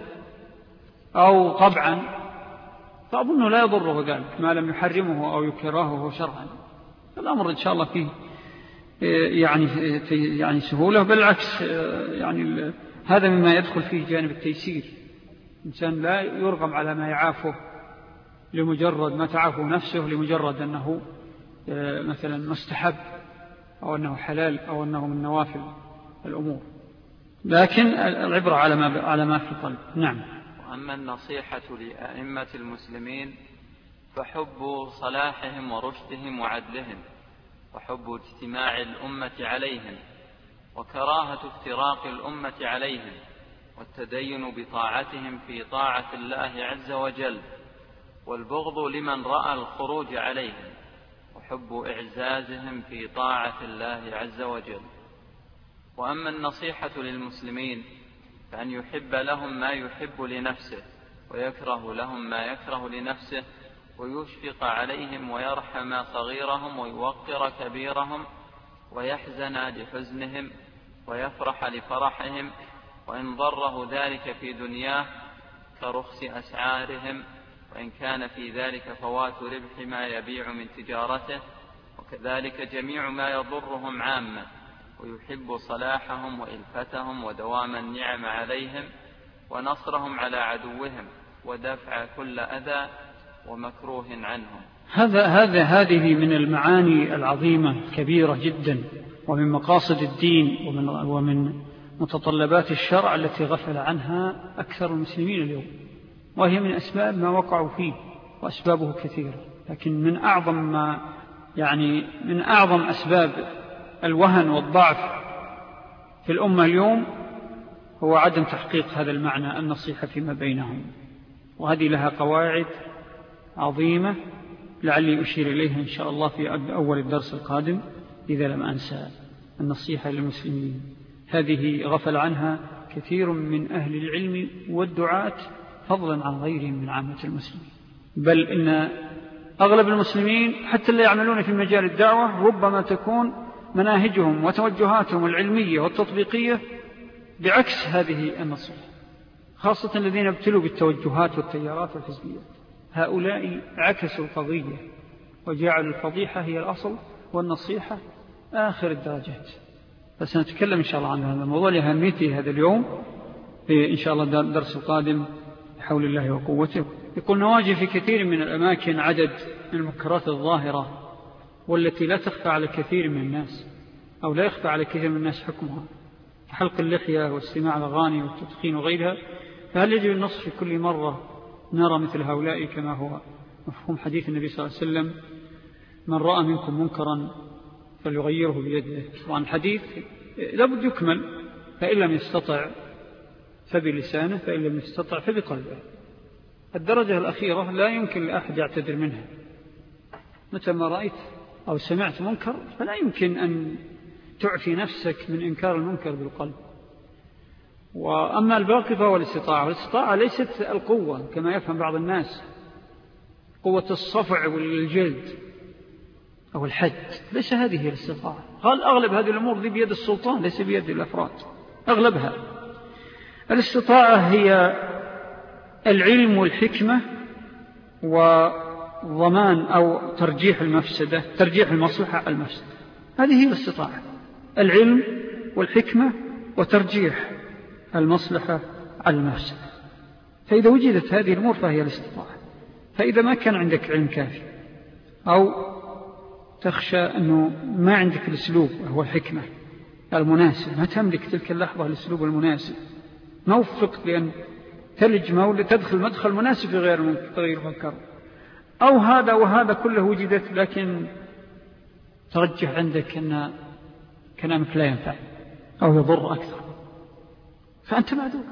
A: أو طبعا فأظنه لا يضره ذلك ما لم يحرمه أو يكرهه شرعا. الأمر إن شاء الله فيه يعني يعني سهولة، بالعكس يعني هذا مما يدخل فيه جانب التيسير. الإنسان لا يرغم على ما يعافه لمجرد ما تعافه نفسه، لمجرد أنه مثلا مستحب أو أنه حلال أو أنه من نوافل الأمور، لكن العبرة على ما على ما في القلب. نعم.
B: وأما النصيحة لأئمة المسلمين فحب صلاحهم ورشدهم وعدلهم، وحب اجتماع الأمة عليهم، وكراهة افتراق الأمة عليهم، والتدين بطاعتهم في طاعة الله عز وجل، والبغض لمن رأى الخروج عليهم، وحب إعزازهم في طاعة الله عز وجل. وأما النصيحة للمسلمين فأن يحب لهم ما يحب لنفسه، ويكره لهم ما يكره لنفسه، ويشفق عليهم ويرحم صغيرهم ويوقر كبيرهم، ويحزن لحزنهم ويفرح لفرحهم، وإن ضره ذلك في دنياه كرخص أسعارهم، وإن كان في ذلك فوات ربح ما يبيع من تجارته، وكذلك جميع ما يضرهم عامة، ويحب صلاحهم وإلفتهم ودوام النعم عليهم ونصرهم على عدوهم ودفع كل أذى ومكروه عنهم.
A: هذا هذا هذه من المعاني العظيمة الكبيرة جدا، ومن مقاصد الدين ومن, ومن متطلبات الشرع التي غفل عنها أكثر المسلمين اليوم، وهي من أسباب ما وقعوا فيه، وأسبابه كثيرة، لكن من أعظم ما يعني من أعظم أسباب الوهن والضعف في الأمة اليوم هو عدم تحقيق هذا المعنى، النصيحة فيما بينهم. وهذه لها قواعد عظيمة لعلي أشير إليها إن شاء الله في أول الدرس القادم إذا لم أنسى. النصيحة للمسلمين هذه غفل عنها كثير من أهل العلم والدعاة فضلا عن غيرهم من عامة المسلمين، بل إن أغلب المسلمين حتى اللي يعملون في مجال الدعوة ربما تكون مناهجهم وتوجهاتهم العلمية والتطبيقية بعكس هذه النصيحة، خاصة الذين ابتلوا بالتوجهات والتيارات والحزبيات. هؤلاء عكسوا القضية وجعلوا الفضيحة هي الأصل والنصيحة آخر الدرجات. فسنتكلم إن شاء الله عن هذا الموضوع لأهميته هذا اليوم في إن شاء الله الدرس القادم بحول الله وقوته. يقول نواجه في كثير من الأماكن عدد من المنكرات الظاهرة والتي لا تخفى على كثير من الناس أو لا يخفى على كثير من الناس حكمها، حلق اللحية واستماع الأغاني والتدخين وغيرها. فهل يجب النص في كل مرة نرى مثل هؤلاء كما هو مفهوم حديث النبي صلى الله عليه وسلم من رأى منكم منكرا فليغيره بيده؟ طبعا الحديث لابد يكمل، فإن لم يستطع فبلسانه، فإن لم يستطع فبقلبه. الدرجة الأخيرة لا يمكن لأحد يعتذر منها. متى ما رأيت أو سمعت منكر فلا يمكن أن تعفي نفسك من إنكار المنكر بالقلب. وأما الباقي فهو الاستطاعة. والاستطاعة ليست القوة كما يفهم بعض الناس، قوة الصفع والجلد أو الحد، ليس هذه هي الاستطاعة. قال أغلب هذه الأمور دي بيد السلطان ليس بيد الأفراد، أغلبها. الاستطاعة هي العلم والحكمة وضمان أو ترجيح المفسدة، ترجيح المصلحة على المفسدة. هذه هي الاستطاعة، العلم والحكمة وترجيح المصلحة على المفسدة. فإذا وجدت هذه الأمور فهي الاستطاعة. فإذا ما كان عندك علم كافي أو تخشى أنه ما عندك الأسلوب هو الحكمة المناسب، ما تملك تلك اللحظة الأسلوب المناسب، ما وفقت لأن تلج مولد تدخل مدخل مناسب في غير منكر، أو هذا وهذا كله وجدت لكن ترجح عندك أن كلامك لا ينفع أو يضر أكثر، فأنت معذور،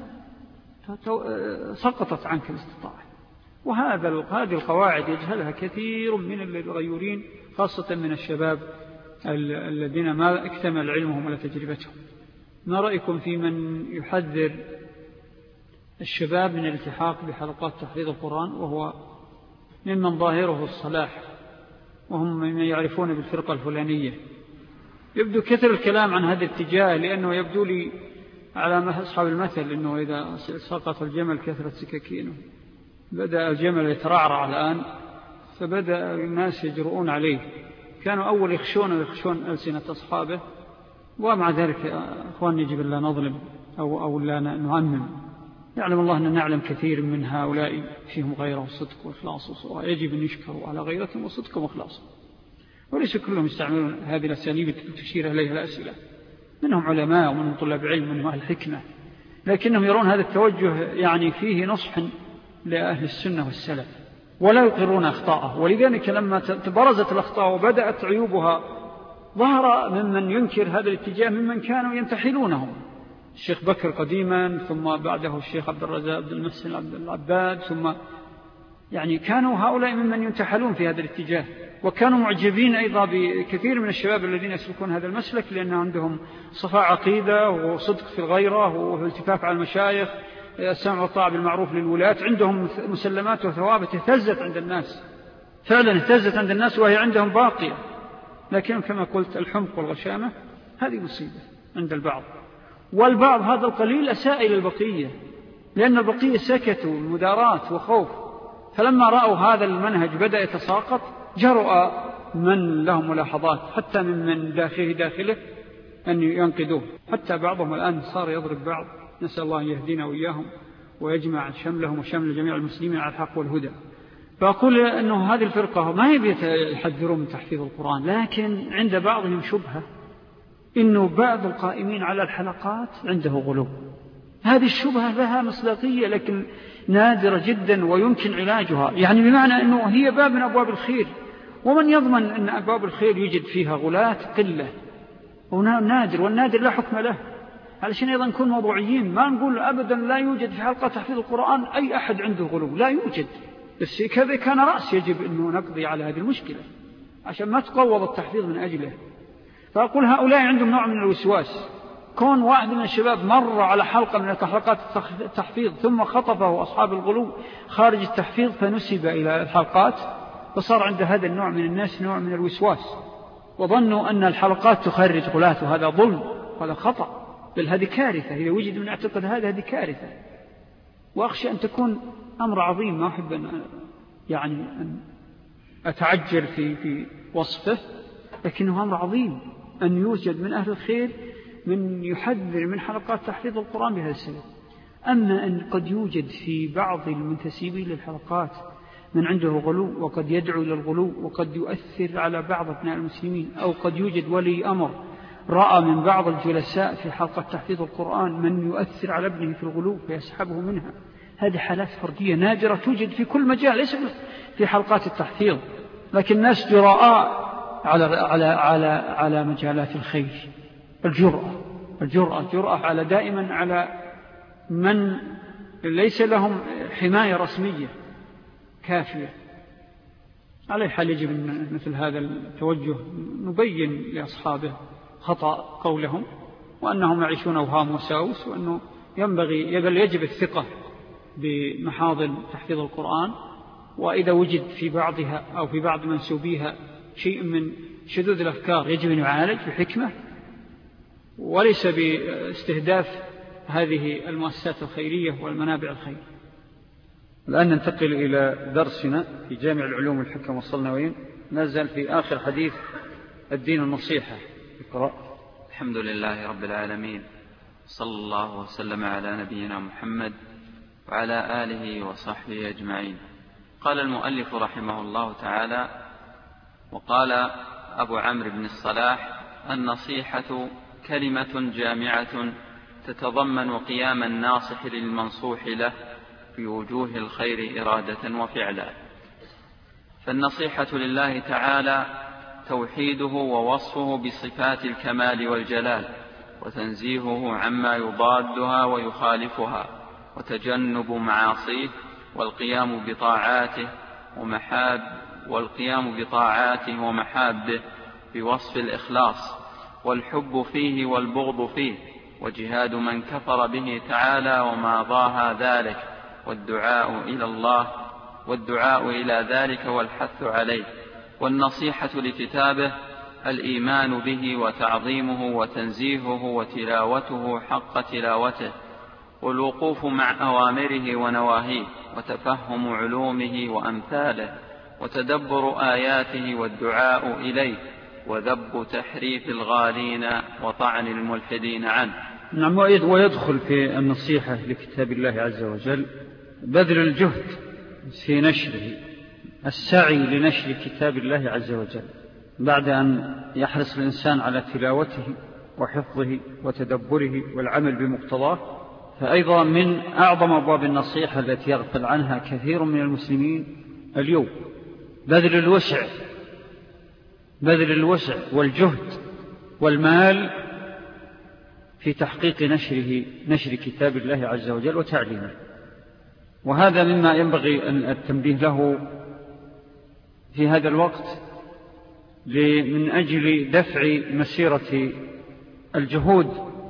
A: سقطت عنك الاستطاعة. وهذا هذه القواعد يجهلها كثير من الغيورين، خاصة من الشباب الذين ما اكتمل علمهم ولا تجربتهم. ما رأيكم في من يحذر الشباب من الالتحاق بحلقات تحفيظ القرآن وهو ممن ظاهره الصلاح وهم من يعرفون بالفرقة الفلانية؟ يبدو كثر الكلام عن هذا الاتجاه، لأنه يبدو لي على أصحاب المثل أنه إذا سقط الجمل كثرت سكاكينه. بدأ الجمل يترعرع الآن، فبدأ الناس يجرؤون عليه. كانوا أول يخشون ويخشون ألسنة أصحابه، ومع ذلك أخوان يجب لا نظلم أو, أو لا نعمم. يعلم الله أن نعلم كثير من هؤلاء فيهم غيره وصدق وإخلاص، ويجب أن يشكروا على غيرتهم وصدق وإخلاص. وليس كلهم يستعملون هذه الأساليب تشير إليها الأسئلة، منهم علماء ومنهم طلاب علم ومنهم أهل الحكمة، لكنهم يرون هذا التوجه يعني فيه نصح لأهل السنة والسلف ولا يقرون أخطاءه. ولذلك لما تبرزت الأخطاء وبدأت عيوبها ظهر ممن ينكر هذا الاتجاه ممن كانوا ينتحلونه، الشيخ بكر قديما، ثم بعده الشيخ عبد الرزاق عبد المحسن عبد العباد، ثم يعني كانوا هؤلاء ممن ينتحلون في هذا الاتجاه. وكانوا معجبين أيضا بكثير من الشباب الذين يسلكون هذا المسلك، لأن عندهم صفاء عقيدة وصدق في الغيرة والالتفاف على المشايخ، السمع والطاعة بالمعروف للولاة، عندهم مسلمات وثوابت اهتزت عند الناس، فعلا اهتزت عند الناس وهي عندهم باقية. لكن كما قلت الحمق والغشامة هذه مصيبة عند البعض، والبعض هذا القليل أساء إلى البقية، لأن البقية سكتوا مداراة وخوف. فلما رأوا هذا المنهج بدأ يتساقط جرؤ من لهم ملاحظات حتى من من داخله داخله أن ينقذوه، حتى بعضهم الآن صار يضرب بعض. نسأل الله أن يهدينا وإياهم ويجمع شملهم وشمل جميع المسلمين على الحق والهدى. فأقول أنه هذه الفرقة ما يبي يحذرون من تحفيظ القرآن، لكن عند بعضهم شبهة إنه بعض القائمين على الحلقات عنده غلو. هذه الشبهة لها مصداقية لكن نادرة جدا ويمكن علاجها، يعني بمعنى أنه هي باب من أبواب الخير، ومن يضمن أن أبواب الخير يوجد فيها غلاة قلة ونادر، والنادر لا حكم له. علشان أيضا نكون موضوعيين، ما نقول أبدا لا يوجد في حلقة تحفيظ القرآن أي أحد عنده غلو، لا يوجد، بس كذا كان رأس يجب أنه نقضي على هذه المشكلة عشان ما تقوض التحفيظ من أجله. فأقول هؤلاء عندهم نوع من الوسواس. كون واحد من الشباب مر على حلقة من حلقات التحفيظ ثم خطفه أصحاب الغلو خارج التحفيظ فنسب إلى الحلقات، فصار عند هذا النوع من الناس نوع من الوسواس، وظنوا أن الحلقات تخرج غلاة، وهذا ظلم وهذا خطأ، بل هذه كارثة. إذا وجد من اعتقد هذا هذه كارثة، وأخشى أن تكون أمر عظيم. ما أحب أن يعني أن أتعجل في في وصفه، لكنه أمر عظيم أن يوجد من أهل الخير من يحذر من حلقات تحفيظ القرآن بهذا السبب. أما أن قد يوجد في بعض المنتسبين للحلقات من عنده غلو، وقد يدعو إلى الغلو، وقد يؤثر على بعض أبناء المسلمين، أو قد يوجد ولي أمر رأى من بعض الجلساء في حلقة تحفيظ القرآن من يؤثر على ابنه في الغلو فيسحبه منها. هذه حالات فردية نادرة توجد في كل مجال، ليس في حلقات التحفيظ، لكن الناس جراء على على على على مجالات الخير. الجرأة الجرأة الجرأة على دائما على من ليس لهم حماية رسمية كافية. على حال يجب أن مثل هذا التوجه نبين لأصحابه خطأ قولهم، وأنهم يعيشون أوهام وساوس، وأنه ينبغي يبل يجب الثقة بمحاضن تحفيظ القرآن، وإذا وجد في بعضها أو في بعض منسوبيها شيء من شذوذ الأفكار يجب أن يعالج بحكمة، وليس باستهداف هذه المؤسسات الخيرية والمنابع الخير. الآن ننتقل إلى درسنا في جامع العلوم والحكم. وصلنا وين؟ نزل في آخر حديث الدين النصيحة. اقرأ.
B: الحمد لله رب العالمين، صلى الله وسلم على نبينا محمد وعلى آله وصحبه أجمعين. قال المؤلف رحمه الله تعالى: وقال أبو عمرو بن الصلاح: النصيحة كلمة جامعة تتضمن قيام الناصح للمنصوح له في وجوه الخير إرادة وفعلا. فالنصيحة لله تعالى توحيده ووصفه بصفات الكمال والجلال، وتنزيهه عما يضادها ويخالفها، وتجنب معاصيه، والقيام بطاعاته ومحاب والقيام بطاعاته ومحابه، بوصف الإخلاص والحب فيه والبغض فيه، وجهاد من كفر به تعالى وما ضاها ذلك، والدعاء إلى الله والدعاء إلى ذلك والحث عليه. والنصيحة لكتابه الإيمان به وتعظيمه وتنزيهه وتلاوته حق تلاوته، والوقوف مع أوامره ونواهيه، وتفهم علومه وأمثاله، وتدبر آياته والدعاء إليه، وذب تحريف الغالين وطعن الملحدين عنه.
A: نعم. ويدخل في النصيحة لكتاب الله عز وجل بذل الجهد في نشره، السعي لنشر كتاب الله عز وجل، بعد أن يحرص الإنسان على تلاوته وحفظه وتدبره والعمل بمقتضاه. فأيضا من أعظم أبواب النصيحة التي يغفل عنها كثير من المسلمين اليوم بذل الوسع بذل الوسع والجهد والمال في تحقيق نشره نشر كتاب الله عز وجل وتعليمه. وهذا مما ينبغي أن التنبيه له في هذا الوقت من أجل دفع مسيرة الجهود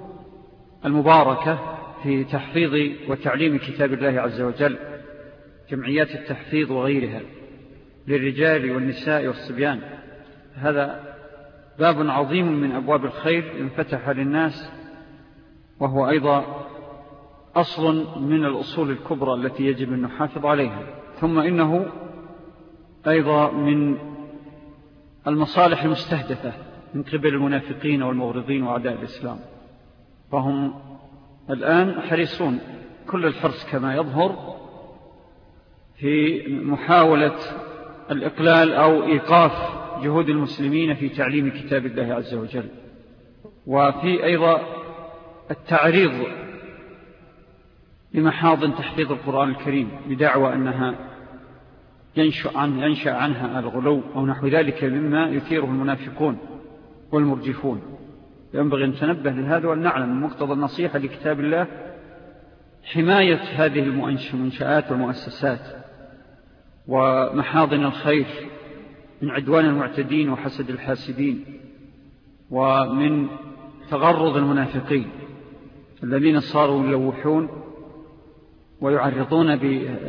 A: المباركة في تحفيظ وتعليم كتاب الله عز وجل، جمعيات التحفيظ وغيرها للرجال والنساء والصبيان. هذا باب عظيم من أبواب الخير انفتح للناس، وهو أيضا أصل من الأصول الكبرى التي يجب أن نحافظ عليها. ثم إنه أيضا من المصالح المستهدفة من قبل المنافقين والمغرضين وأعداء الإسلام، فهم الآن حريصون كل الحرص كما يظهر في محاولة الإقلال أو إيقاف جهود المسلمين في تعليم كتاب الله عز وجل، وفي أيضا التعريض لمحاضن تحفيظ القرآن الكريم بدعوى أنها ينشأ, عن ينشأ عنها الغلو أو نحو ذلك مما يثيره المنافقون والمرجفون. ينبغي أن تنبه لهذا وأن نعلم من مقتضى النصيحة لكتاب الله حماية هذه المنشآت والمؤسسات ومحاضن الخير من عدوان المعتدين وحسد الحاسدين ومن تغرض المنافقين الذين صاروا يلوحون ويعرضون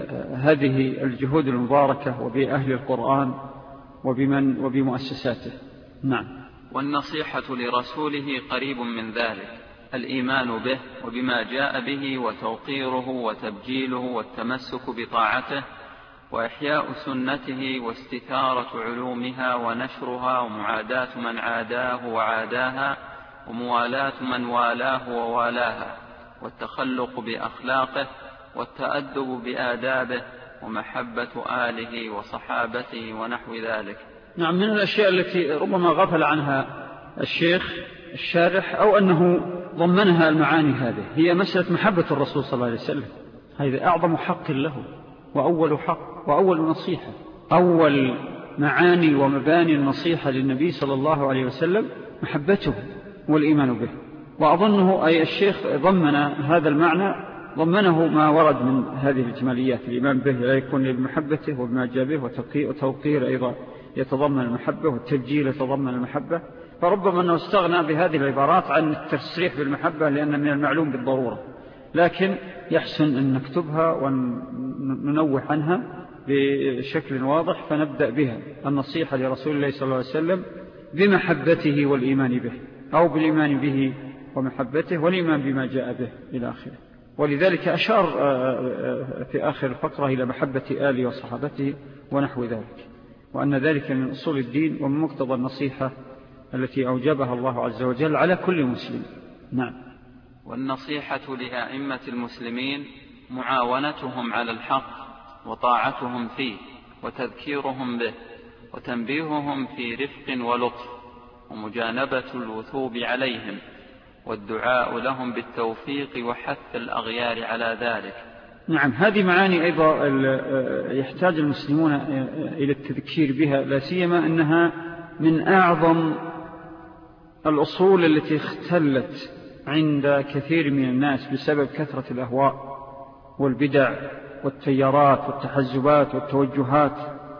A: بهذه الجهود المباركة وبأهل القرآن وبمن وبمؤسساته. نعم.
B: والنصيحة لرسوله قريب من ذلك، الإيمان به وبما جاء به وتوقيره وتبجيله والتمسك بطاعته وإحياء سنته واستثارة علومها ونشرها ومعاداة من عاداه وعاداها وموالاة من والاه ووالاها والتخلق بأخلاقه والتأدب بآدابه ومحبة آله وصحابته ونحو ذلك.
A: نعم، من الأشياء التي ربما غفل عنها الشيخ الشارح أو أنه ضمنها المعاني هذه هي مسألة محبة الرسول صلى الله عليه وسلم. هذا أعظم حق له وأول حق وأول نصيحة. أول معاني ومباني النصيحة للنبي صلى الله عليه وسلم محبته والإيمان به، وأظنه أي الشيخ ضمن هذا المعنى، ضمنه ما ورد من هذه الإجماليات. الإيمان به لا يكون بمحبته وبما جاء به، وتوقير أيضا يتضمن المحبة، والتبجيل يتضمن المحبة. فربما أنه استغنى بهذه العبارات عن التصريح بالمحبة لأن من المعلوم بالضرورة، لكن يحسن أن نكتبها وننوح عنها بشكل واضح. فنبدأ بها النصيحة لرسول الله صلى الله عليه وسلم بمحبته والإيمان به، أو بالإيمان به ومحبته والإيمان بما جاء به إلى آخره. ولذلك أشار في آخر الفقرة إلى محبة آله وصحابته ونحو ذلك، وأن ذلك من أصول الدين ومن مقتضى النصيحة التي أوجبها الله عز وجل على كل مسلم. نعم.
B: والنصيحة لأئمة المسلمين معاونتهم على الحق وطاعتهم فيه وتذكيرهم به وتنبيههم في رفق ولطف ومجانبة الوثوب عليهم والدعاء لهم بالتوفيق وحث الأغيار على ذلك.
A: نعم، هذه معاني أيضا يحتاج المسلمون إلى التذكير بها، لا سيما أنها من أعظم الأصول التي اختلت عند كثير من الناس بسبب كثرة الأهواء والبدع والتيارات والتحزبات والتوجهات،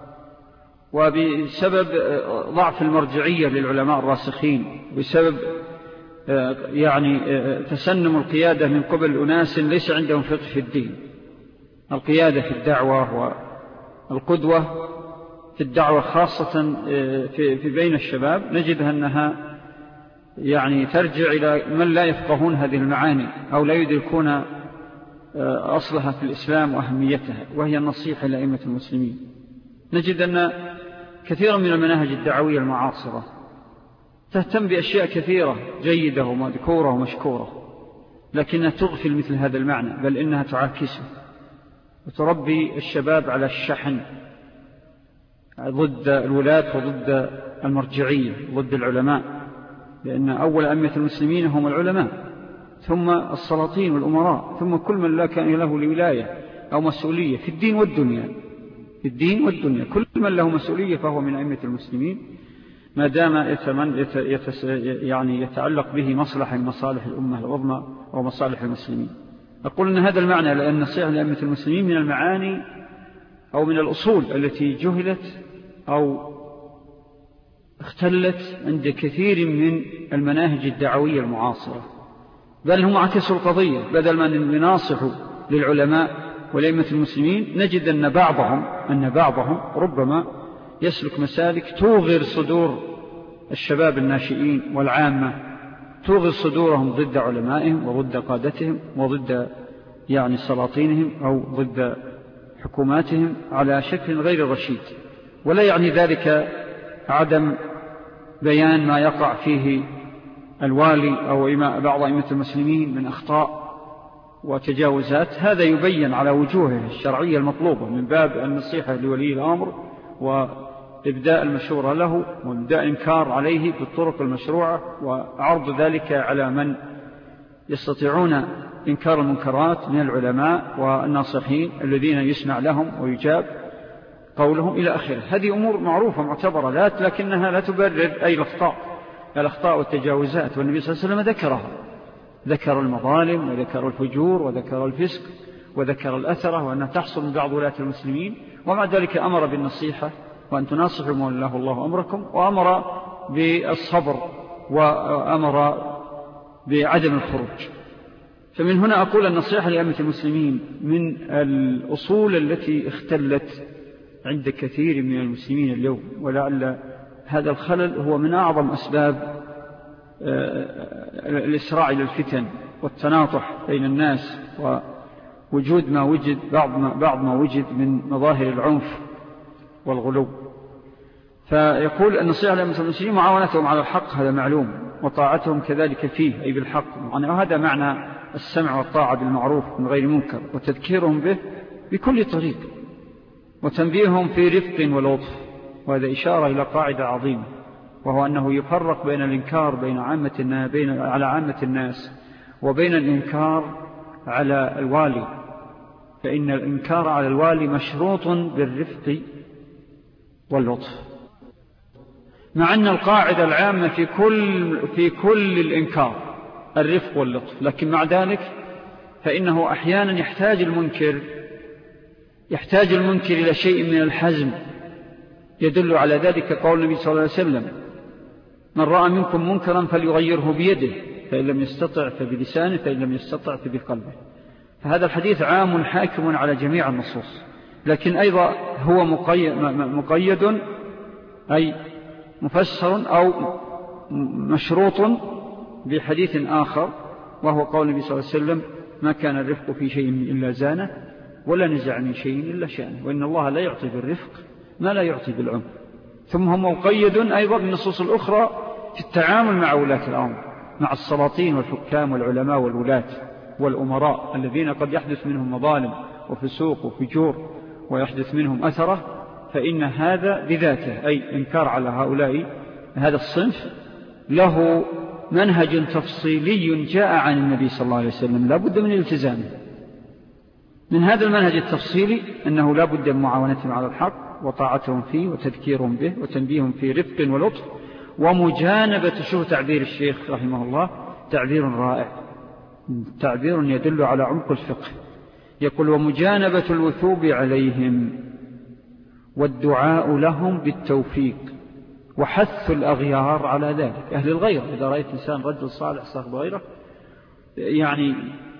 A: وبسبب ضعف المرجعية للعلماء الراسخين، بسبب يعني تسنم القيادة من قبل أناس ليس عندهم فقه في الدين. القيادة في الدعوة والقدوة في الدعوة خاصة في بين الشباب نجدها أنها يعني ترجع إلى من لا يفقهون هذه المعاني أو لا يدركون أصلها في الإسلام وأهميتها، وهي النصيحة لأئمة المسلمين. نجد أن كثيرا من المناهج الدعوية المعاصرة تهتم بأشياء كثيرة جيدة ومذكورة ومشكورة، لكنها تغفل مثل هذا المعنى، بل إنها تعاكسه وتربي الشباب على الشحن ضد الولاة وضد المرجعية ضد العلماء، لأن أول أئمة المسلمين هم العلماء، ثم السلاطين والأمراء، ثم كل من لا كان له لولاية أو مسؤولية في الدين والدنيا. في الدين والدنيا كل من له مسؤولية فهو من أئمة المسلمين، ما دام يعني يتعلق به مصلحة من مصالح الأمة العظمى ومصالح المسلمين. أقول أن هذا المعنى، لأن نصيحة لأئمة المسلمين من المعاني أو من الأصول التي جهلت أو اختلت عند كثير من المناهج الدعوية المعاصرة، بل هم عكسوا القضية. بدل ما يناصحوا للعلماء ولأئمة المسلمين نجد أن بعضهم أن بعضهم ربما يسلك مسالك توغر صدور الشباب الناشئين والعامة، توغر صدورهم ضد علمائهم وضد قادتهم وضد يعني سلاطينهم أو ضد حكوماتهم على شكل غير رشيد. ولا يعني ذلك عدم بيان ما يقع فيه الوالي أو بعض أئمة المسلمين من أخطاء وتجاوزات، هذا يبين على وجوهه الشرعية المطلوبة من باب النصيحة لولي الأمر وإبداء المشورة له وإبداء إنكار عليه بالطرق المشروعة وعرض ذلك على من يستطيعون إنكار المنكرات من العلماء والناصحين الذين يسمع لهم ويجاب قولهم إلى آخره. هذه أمور معروفة معتبرة، لكنها لا تبرر أي الأخطاء الأخطاء والتجاوزات، والنبي صلى الله عليه وسلم ذكرها، ذكر المظالم وذكر الفجور وذكر الفسق وذكر الأثرة وأنها تحصل من بعض ولاة المسلمين، ومع ذلك أمر بالنصيحة وأن تناصحوا من الله الله أمركم، وأمر بالصبر وأمر بعدم الخروج. فمن هنا أقول النصيحة لأئمة المسلمين من الأصول التي اختلت عند كثير من المسلمين اليوم، ولعل هذا الخلل هو من أعظم أسباب الإسراع إلى الفتن والتناطح بين الناس ووجود ما وجد بعض ما, بعض ما وجد من مظاهر العنف والغلو. فيقول النصيحة لأئمة المسلمين معاونتهم على الحق، هذا معلوم، وطاعتهم كذلك فيه أي بالحق، وهذا معنى السمع والطاعة بالمعروف من غير منكر، وتذكيرهم به بكل طريق، وتنبيههم في رفق ولطف. وهذا إشارة إلى قاعدة عظيمة، وهو أنه يفرق بين الإنكار بين عامة الناس بين على عامة الناس وبين الإنكار على الوالي، فإن الإنكار على الوالي مشروط بالرفق واللطف، مع أن القاعدة العامة في كل في كل الإنكار الرفق واللطف، لكن مع ذلك فإنه أحيانا يحتاج المنكر يحتاج المنكر إلى شيء من الحزم، يدل على ذلك قول النبي صلى الله عليه وسلم: من رأى منكم منكرا فليغيره بيده، فإن لم يستطع فبلسانه، فإن لم يستطع فبقلبه. فهذا الحديث عام حاكم على جميع النصوص، لكن أيضا هو مقيد أي مفسر أو مشروط بحديث آخر، وهو قول النبي صلى الله عليه وسلم: ما كان الرفق في شيء إلا زانه، ولا نزع من شيء إلا شأنه، وإن الله لا يعطي بالرفق ما لا يعطي بالعنف. ثم هم مقيد أيضا بالنصوص الأخرى في التعامل مع ولاة الأمر، مع السلاطين والحكام والعلماء والولاة والأمراء الذين قد يحدث منهم مظالم وفسوق وفجور ويحدث منهم أثرة، فإن هذا بذاته أي إنكار على هؤلاء هذا الصنف له منهج تفصيلي جاء عن النبي صلى الله عليه وسلم لا بد من الالتزامه. من هذا المنهج التفصيلي أنه لا بد من معاونتهم على الحق وطاعتهم فيه وتذكيرهم به وتنبيهم في رفق ولطف ومجانبة. شوف تعبير الشيخ رحمه الله، تعبير رائع، تعبير يدل على عمق الفقه. يقول: ومجانبة الوثوب عليهم والدعاء لهم بالتوفيق وحث الأغيار على ذلك. أهل الغير، إذا رأيت إنسان رجل صالح صاحب غيره يعني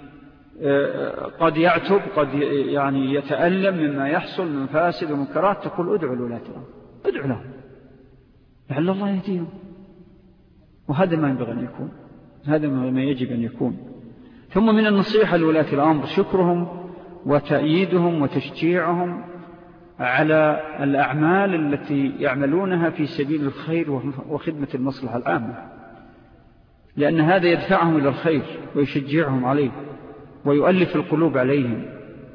A: قد يعتب، قد يعني يتألم مما يحصل من فاسد ومنكرات، تقول: ادعوا لولاة الأمر، ادعوا لهم لعل الله يهديهم. وهذا ما ينبغي أن يكون، هذا ما يجب أن يكون. ثم من النصيحة لولاة الأمر شكرهم وتأييدهم وتشجيعهم على الأعمال التي يعملونها في سبيل الخير وخدمة المصلحة العامة، لأن هذا يدفعهم إلى الخير ويشجعهم عليه ويؤلف القلوب عليهم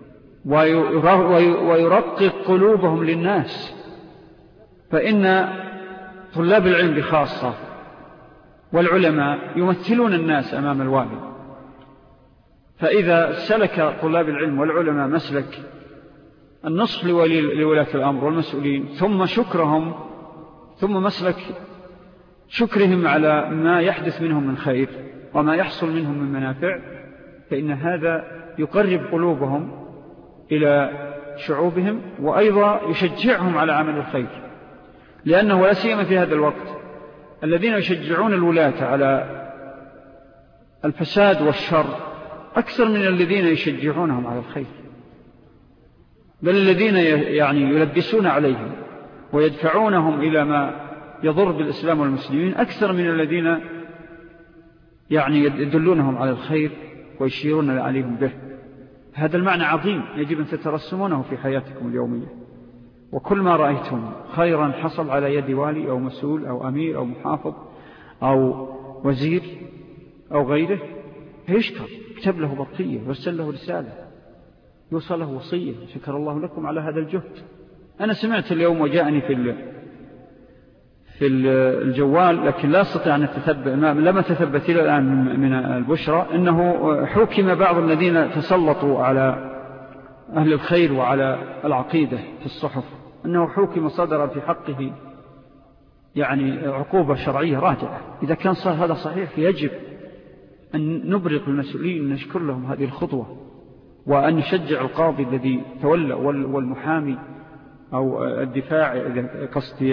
A: ويرقق قلوبهم للناس. فإن طلاب العلم بخاصة والعلماء يمثلون الناس أمام الوالي، فإذا سلك طلاب العلم والعلماء مسلك النصح لولاة الأمر والمسؤولين ثم شكرهم ثم مسلك شكرهم على ما يحدث منهم من خير وما يحصل منهم من منافع، فإن هذا يقرب قلوبهم إلى شعوبهم وأيضا يشجعهم على عمل الخير. لأنه لا سيما في هذا الوقت الذين يشجعون الولاة على الفساد والشر أكثر من الذين يشجعونهم على الخير، بل الذين يعني يلبسون عليهم ويدفعونهم إلى ما يضر بالإسلام والمسلمين أكثر من الذين يعني يدلونهم على الخير ويشيرون عليهم به.
C: هذا المعنى عظيم يجب أن تترسمونه في حياتكم اليومية. وكل ما رأيتم خيرا حصل على يد والي أو مسؤول أو أمير أو محافظ أو وزير أو غيره يشكر، يكتب له بطية، يرسل له رسالة، يوصل له وصية، شكر الله لكم على هذا الجهد. أنا سمعت اليوم وجاءني في في الجوال لكن لا أستطيع أن أتثبت، لم أتثبت إلى الآن من البشرى، أنه حكم بعض الذين تسلطوا على أهل الخير وعلى العقيدة في الصحف أنه حكم صدر في حقه يعني عقوبة شرعية راجعة. إذا كان صار هذا صحيح يجب أن نبرق المسؤولين ونشكر لهم هذه الخطوة، وأن نشجع القاضي الذي تولى والمحامي أو الدفاع إذا قصدي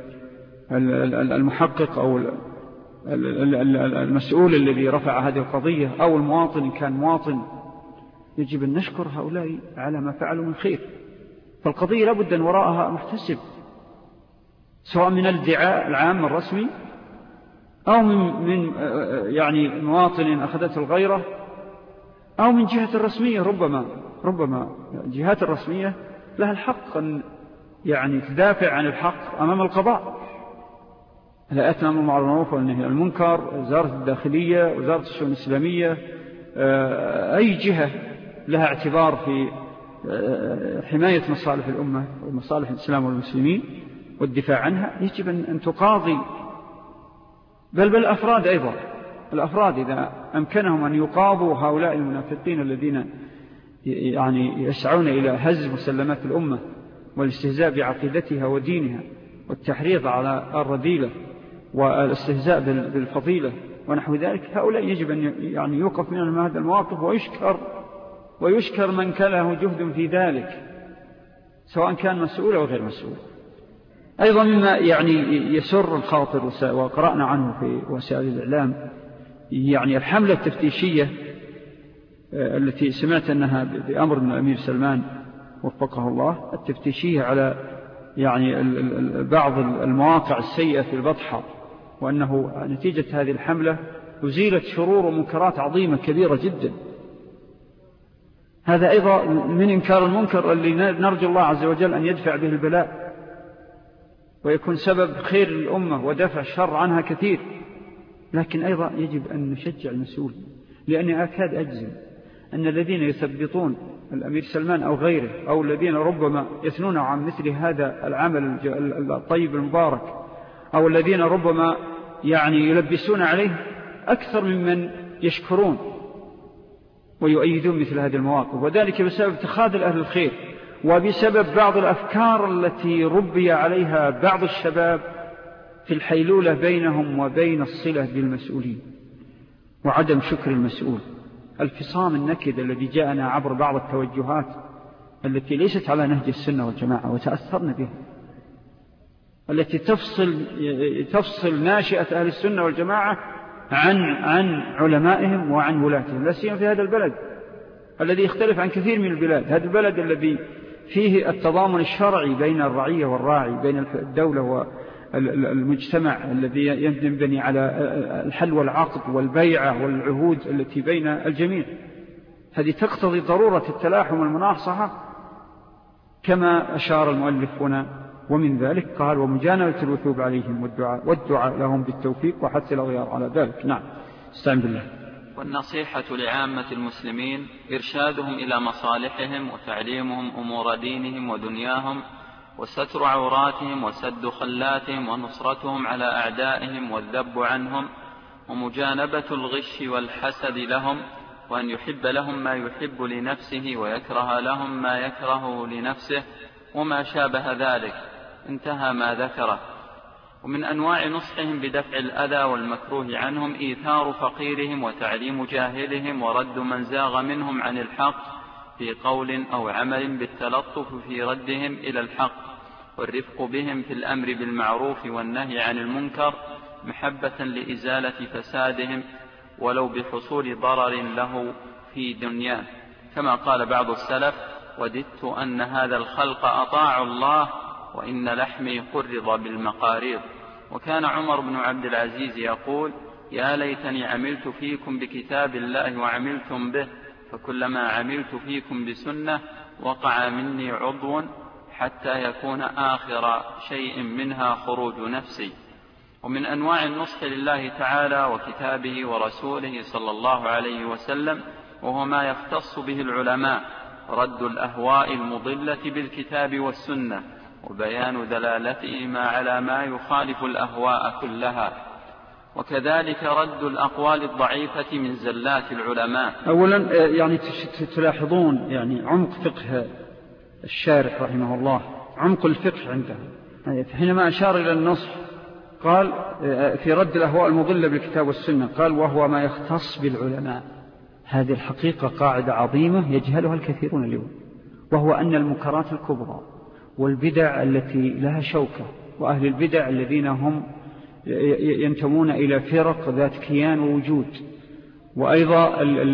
C: المحقق أو المسؤول الذي رفع هذه القضية أو المواطن إن كان مواطن، يجب أن نشكر هؤلاء على ما فعلوا من خير. فالقضية لابد أن وراءها محتسب، سواء من الادعاء العام الرسمي أو من, من يعني مواطن أخذته الغيرة أو من جهة الرسمية. ربما ربما الجهات الرسمية لها الحق أن يعني تدافع عن الحق أمام القضاء. الهيئات الأمر بالمعروف والنهي عن المنكر، وزارة الداخلية، وزارة الشؤون الإسلامية، أي جهة لها اعتبار في حماية مصالح الأمة ومصالح الإسلام والمسلمين والدفاع عنها، يجب أن تقاضي. بل بل الأفراد أيضا، الأفراد إذا أمكنهم أن يقاضوا هؤلاء المنافقين الذين يعني يسعون إلى هز مسلمات الأمة والاستهزاء بعقيدتها ودينها والتحريض على الرذيلة والاستهزاء بالفضيلة ونحو ذلك، هؤلاء يجب أن يعني يوقف منهم هذا المواقف ويشكر ويشكر من كان له جهد في ذلك، سواء كان مسؤول أو غير مسؤول. أيضا مما يعني يسر الخاطر وقرأنا عنه في وسائل الإعلام يعني الحملة التفتيشية التي سمعت أنها بأمر من الأمير سلمان وفقه الله، التفتيشية على يعني بعض المواقع السيئة في البطحة، وأنه نتيجة هذه الحملة أزيلت شرور ومنكرات عظيمة كبيرة جدا. هذا أيضا من إنكار المنكر اللي نرجو الله عز وجل أن يدفع به البلاء ويكون سبب خير للأمة ودفع الشر عنها كثير. لكن أيضا يجب أن نشجع المسؤول، لأني أكاد أجزم أن الذين يثبطون الأمير سلمان أو غيره أو الذين ربما يثنون عن مثل هذا العمل الطيب المبارك أو الذين ربما يعني يلبسون عليه أكثر ممن يشكرون ويؤيدون مثل هذه المواقف، وذلك بسبب تخاذل أهل الخير وبسبب بعض الأفكار التي ربي عليها بعض الشباب في الحيلولة بينهم وبين الصلة بالمسؤولين وعدم شكر المسؤول. الفصام النكد الذي جاءنا عبر بعض التوجهات التي ليست على نهج السنة والجماعة وتأثرنا بها، التي تفصل, تفصل ناشئة أهل السنة والجماعة عن, عن علمائهم وعن ولاتهم، لا سيما في هذا البلد الذي يختلف عن كثير من البلاد. هذا البلد الذي فيه التضامن الشرعي بين الرعية والراعي، بين الدولة والمجتمع الذي ينبني على الحل والعقد والبيعة والعهود التي بين الجميع. هذه تقتضي ضرورة التلاحم والمناصحة كما أشار المؤلف هنا، ومن ذلك قال ومجانبة الوثوب عليهم والدعاء, والدعاء لهم بالتوفيق وحث الأغيار على ذلك. نعم، استعن بالله.
B: والنصيحة لعامة المسلمين إرشادهم إلى مصالحهم وتعليمهم أمور دينهم ودنياهم وستر عوراتهم وسد خلاتهم ونصرتهم على أعدائهم والذب عنهم ومجانبة الغش والحسد لهم، وأن يحب لهم ما يحب لنفسه ويكره لهم ما يكره لنفسه وما شابه ذلك. انتهى ما ذكره. ومن أنواع نصحهم بدفع الأذى والمكروه عنهم إيثار فقيرهم وتعليم جاهلهم ورد من زاغ منهم عن الحق في قول أو عمل بالتلطف في ردهم إلى الحق، والرفق بهم في الأمر بالمعروف والنهي عن المنكر محبة لإزالة فسادهم ولو بحصول ضرر له في دنياه، كما قال بعض السلف وددت أن هذا الخلق أطاعوا الله وإن لحمي قرض بالمقاريض. وكان عمر بن عبد العزيز يقول يا ليتني عملت فيكم بكتاب الله وعملتم به فكلما عملت فيكم بسنة وقع مني عضو حتى يكون آخر شيء منها خروج نفسي. ومن أنواع النصح لله تعالى وكتابه ورسوله صلى الله عليه وسلم وهو ما يختص به العلماء رد الأهواء المضلة بالكتاب والسنة وبيان دلالتهما على ما يخالف الأهواء كلها، وكذلك رد الأقوال الضعيفة من زلات العلماء.
C: أولا يعني تلاحظون يعني عمق فقه الشارح رحمه الله، عمق الفقه عنده حينما أشار إلى النصح قال في رد الأهواء المضلة بالكتاب والسنة قال وهو ما يختص بالعلماء. هذه الحقيقة قاعدة عظيمة يجهلها الكثيرون اليوم، وهو أن المنكرات الكبرى والبدع التي لها شوكة وأهل البدع الذين هم ينتمون إلى فرق ذات كيان ووجود، وأيضا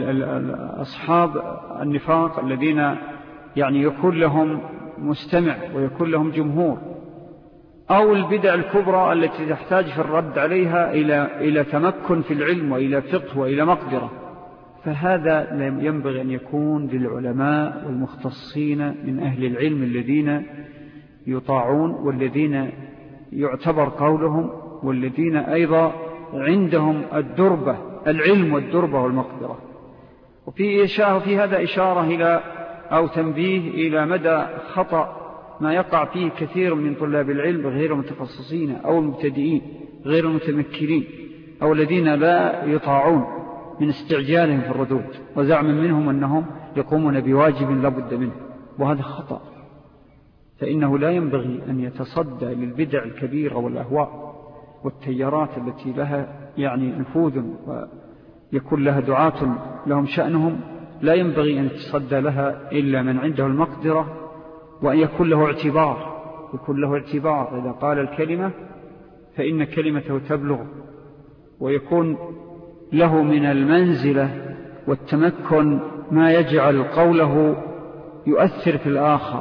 C: أصحاب النفاق الذين يعني يكون لهم مستمع ويكون لهم جمهور، أو البدع الكبرى التي تحتاج في الرد عليها إلى إلى تمكن في العلم وإلى فقه وإلى مقدرة، فهذا ينبغي أن يكون للعلماء والمختصين من أهل العلم الذين يطاعون والذين يعتبر قولهم والذين أيضا عندهم الدربة العلم والدربة والمقدرة. وفي إشارة في هذا إشارة إلى أو تنبيه إلى مدى خطأ ما يقع فيه كثير من طلاب العلم غير المتخصصين أو المبتدئين غير المتمكنين أو الذين لا يطاعون من استعجالهم في الردود وزعم منهم أنهم يقومون بواجب لا بد منه، وهذا خطأ. فإنه لا ينبغي أن يتصدى للبدع الكبيرة والأهواء والتيارات التي لها يعني نفوذ ويكون لها دعاة لهم شأنهم، لا ينبغي أن يتصدى لها إلا من عنده المقدرة وأن يكون له اعتبار يكون له اعتبار إذا قال الكلمة فإن كلمته تبلغ، ويكون له من المنزلة والتمكن ما يجعل قوله يؤثر في الآخر.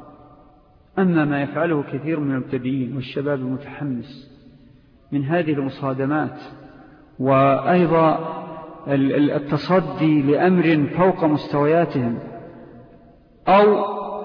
C: أما ما يفعله كثير من المبتدئين والشباب المتحمس من هذه المصادمات وأيضا التصدي لأمر فوق مستوياتهم أو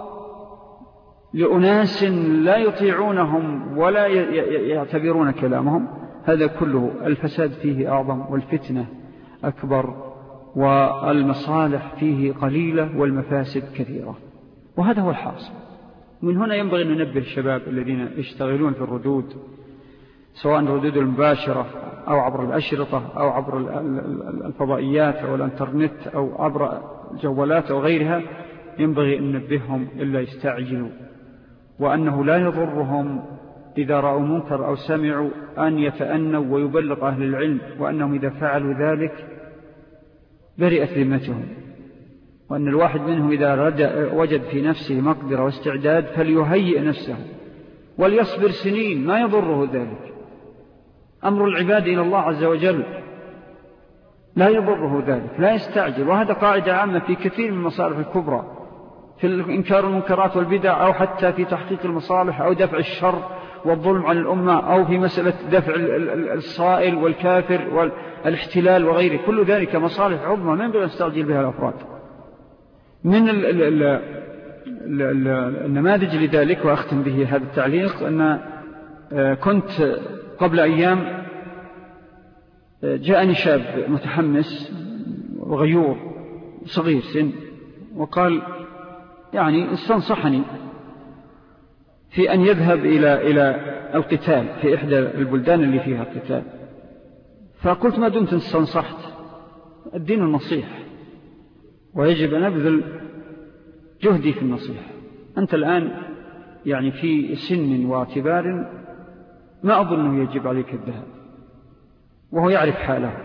C: لأناس لا يطيعونهم ولا يعتبرون كلامهم، هذا كله الفساد فيه أعظم والفتنة أكبر والمصالح فيه قليلة والمفاسد كثيرة، وهذا هو الحاصل. من هنا ينبغي أن ننبه الشباب الذين يشتغلون في الردود سواء الردود المباشرة أو عبر الأشرطة أو عبر الفضائيات أو الانترنت أو عبر الجوالات أو غيرها، ينبغي أن ننبههم إلا يستعجلوا، وأنه لا يضرهم إذا رأوا منكر أو سمعوا أن يتأنوا ويبلغ أهل العلم، وأنهم إذا فعلوا ذلك برئت ذمتهم، وأن الواحد منهم إذا وجد في نفسه مقدرة واستعداد فليهيئ نفسه وليصبر سنين ما يضره ذلك. أمر العباد إلى الله عز وجل لا يضره ذلك، لا يستعجل. وهذا قاعدة عامة في كثير من المصالح الكبرى في إنكار المنكرات والبدع، أو حتى في تحقيق المصالح أو دفع الشر والظلم عن الأمة، أو في مسألة دفع الصائل والكافر والاحتلال وغيره. كل ذلك مصالح عظمى ما ينبغي أن يستعجل بها الأفراد. من ال ال ال ال ال النماذج لذلك، وأختم به هذا التعليق، أن كنت قبل أيام جاءني شاب متحمس وغيور صغير سن، وقال يعني استنصحني في أن يذهب إلى إلى القتال في إحدى البلدان اللي فيها القتال. فقلت ما دمت استنصحت، الدين النصيحة ويجب أن أبذل جهدي في النصيحة. أنت الآن يعني في سن واعتبار ما أظنه يجب عليك الذهاب، وهو يعرف حاله،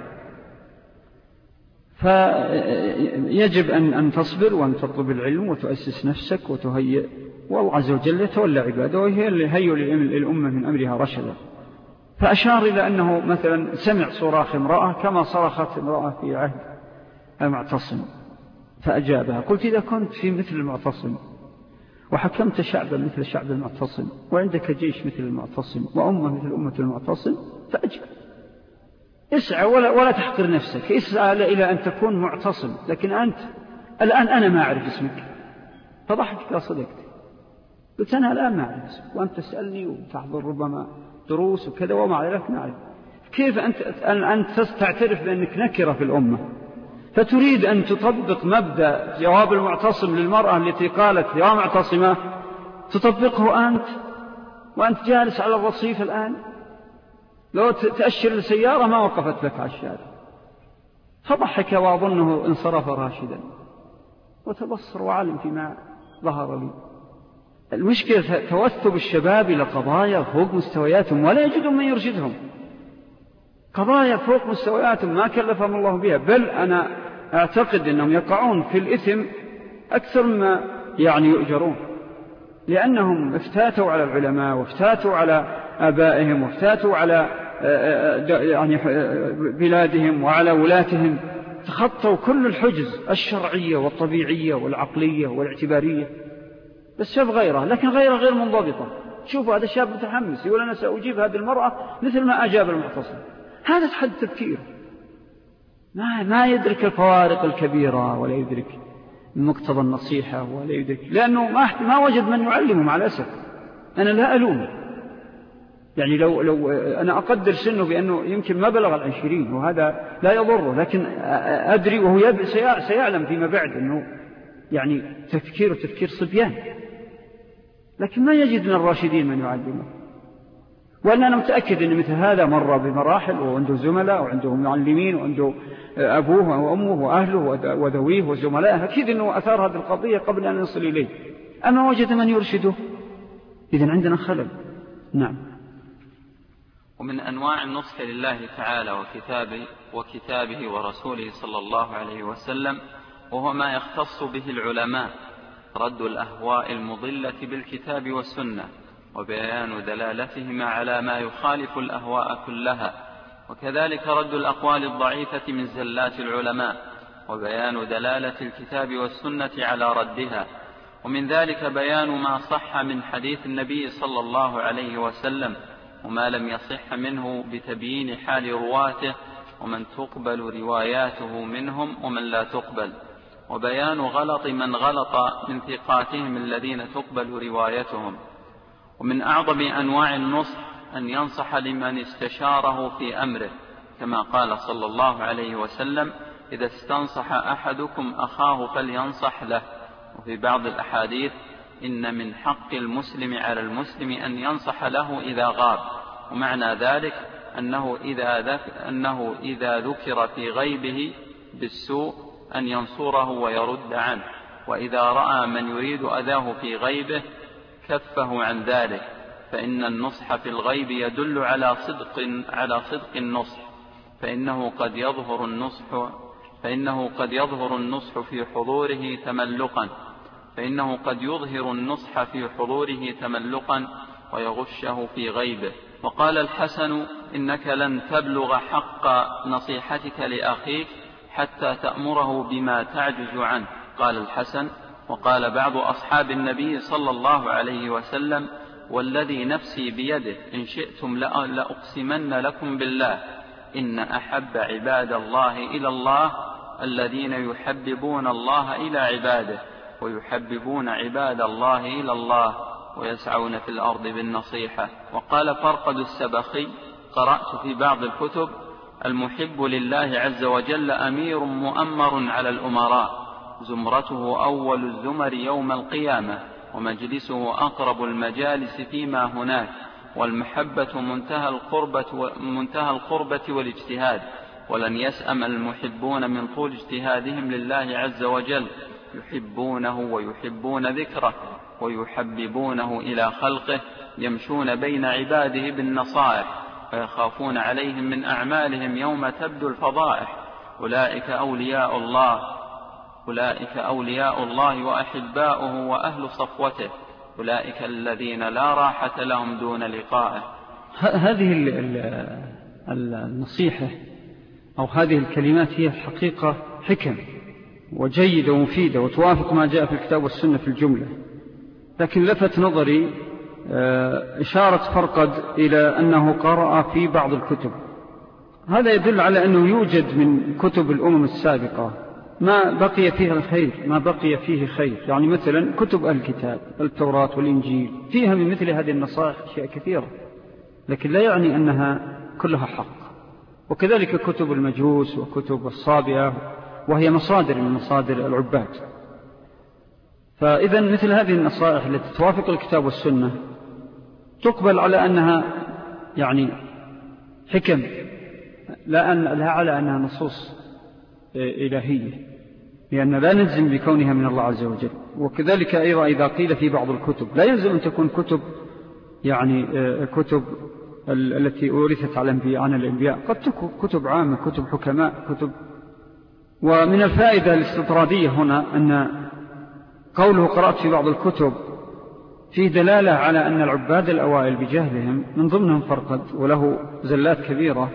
C: فيجب أن أن تصبر وأن تطلب العلم وتؤسس نفسك وتهيئ، والله عز وجل يتولى عباده وهي اللي هيئ للأمة من أمرها رشدا. فأشار إلى أنه مثلا سمع صراخ امرأة كما صرخت امرأة في عهد المعتصم فأجابها. قلت إذا كنت في مثل المعتصم وحكمت شعبا مثل شعب المعتصم وعندك جيش مثل المعتصم وأمة مثل أمة المعتصم فأجب، اسعى ولا, ولا تحقر نفسك، اسعى إلى أن تكون معتصم. لكن أنت الآن أنا ما أعرف اسمك. فضحكت يا صديقتي، قلت أنا الآن ما أعرف اسمك وأنت تسألني وتحضر ربما دروس وكذا وما ذلك ما أعرف. كيف أنت أنت تعترف بأنك نكرة في الأمة فتريد أن تطبق مبدأ جواب المعتصم للمرأة التي قالت يا معتصمة تطبقه أنت وأنت جالس على الرصيف الآن؟ لو تأشر السيارة ما وقفت لك على الشارع. فضحك وأظنه انصرف راشدا وتبصر وعلم فيما ظهر لي. المشكلة توثب الشباب إلى قضايا فوق مستوياتهم ولا يجدون من يرشدهم. قضايا فوق مستوياتهم ما كلفهم الله بها، بل أنا أعتقد أنهم يقعون في الإثم أكثر مما يعني يؤجرون، لأنهم افتاتوا على العلماء وافتاتوا على آبائهم وافتاتوا على يعني بلادهم وعلى ولاتهم، تخطوا كل الحجز الشرعية والطبيعية والعقلية والاعتبارية. بس شاف غيره، لكن غيره غير منضبطة. شوفوا هذا الشاب متحمس يقول أنا سأجيب هذه المرأة مثل ما أجاب المعتصم. هذا تحد تفكير، ما ما يدرك الفوارق الكبيرة ولا يدرك مقتضى النصيحة ولا يدرك، لأنه ما ما وجد من يعلمه. مع الأسف أنا لا ألوم، يعني لو لو أنا أقدر سنه بأنه يمكن ما بلغ العشرين وهذا لا يضره، لكن أدري وهو سيعلم فيما بعد أنه يعني تفكير تفكير صبيان، لكن ما يجد من الراشدين من يعلمه. وأنا أنا متأكد أن مثل هذا مر بمراحل وعنده زملاء وعنده معلمين وعنده أبوه وأمه وأهله وذويه وزملائه، أكيد أنه أثار هذه القضية قبل أن يصل إليه، أما وجد من يرشده. إذن عندنا خلل. نعم.
B: ومن أنواع النصح لله تعالى وكتابه, وكتابه ورسوله صلى الله عليه وسلم وهو ما يختص به العلماء رد الأهواء المضلة بالكتاب والسنة وبيان دلالتهما على ما يخالف الأهواء كلها، وكذلك رد الأقوال الضعيفة من زلات العلماء وبيان دلالة الكتاب والسنة على ردها. ومن ذلك بيان ما صح من حديث النبي صلى الله عليه وسلم وما لم يصح منه بتبيين حال رواته ومن تقبل رواياته منهم ومن لا تقبل، وبيان غلط من غلط من ثقاتهم الذين تقبل روايتهم. ومن أعظم أنواع النصح أن ينصح لمن استشاره في أمره، كما قال صلى الله عليه وسلم إذا استنصح أحدكم أخاه فلينصح له. وفي بعض الأحاديث إن من حق المسلم على المسلم أن ينصح له إذا غاب، ومعنى ذلك أنه إذا, ذك أنه إذا ذكر في غيبه بالسوء أن ينصره ويرد عنه، وإذا رأى من يريد أذاه في غيبه كفه عن ذلك، فإن النصح في الغيب يدل على صدق على صدق النصح، فإنه قد يظهر النصح فإنه قد يظهر النصح في حضوره تملقا فإنه قد يظهر النصح في حضوره تملقا ويغشه في غيبه. وقال الحسن إنك لن تبلغ حق نصيحتك لأخيك حتى تأمره بما تعجز عنه. قال الحسن. وقال بعض أصحاب النبي صلى الله عليه وسلم والذي نفسي بيده إن شئتم لأقسمن لكم بالله إن أحب عباد الله إلى الله الذين يحببون الله إلى عباده ويحببون عباد الله إلى الله ويسعون في الأرض بالنصيحة. وقال فرقد السبخي قرأت في بعض الكتب المحب لله عز وجل أمير مؤمر على الأمراء زمرته أول الزمر يوم القيامة ومجلسه أقرب المجالس فيما هناك، والمحبة منتهى القربة, منتهى القربة والاجتهاد، ولن يسأم المحبون من طول اجتهادهم لله عز وجل، يحبونه ويحبون ذكره ويحببونه إلى خلقه، يمشون بين عباده بالنصائح ويخافون عليهم من أعمالهم يوم تبدو الفضائح. أولئك أولياء الله أولئك أولياء الله وأحباؤه وأهل صفوته، أولئك الذين لا راحة لهم دون لقائه.
C: هذه النصيحة أو هذه الكلمات هي الحقيقة حكم وجيدة ومفيدة وتوافق ما جاء في الكتاب والسنة في الجملة، لكن لفت نظري إشارة فرقد إلى أنه قرأ في بعض الكتب. هذا يدل على أنه يوجد من كتب الأمم السابقة ما بقي فيها الخير، ما بقي فيه خير. يعني مثلا كتب الكتاب التوراة والإنجيل فيها من مثل هذه النصائح أشياء كثيرة، لكن لا يعني أنها كلها حق. وكذلك كتب المجوس وكتب الصابئة، وهي مصادر من مصادر العباد. فإذا مثل هذه النصائح التي توافق الكتاب والسنة تقبل على أنها يعني حكم، لا أن لا على أنها نصوص إلهية، لأن لا نلزم بكونها من الله عز وجل. وكذلك أيضا إذا قيل في بعض الكتب لا يلزم أن تكون كتب يعني كتب التي أورثت على الأنبياء عن الأنبياء، قد تكون كتب عامة، كتب حكماء، كتب. ومن الفائدة الاستطرادية هنا أن قوله قرأت في بعض الكتب فيه دلالة على أن العباد الأوائل بجهلهم من ضمنهم فرقد وله زلات كبيرة،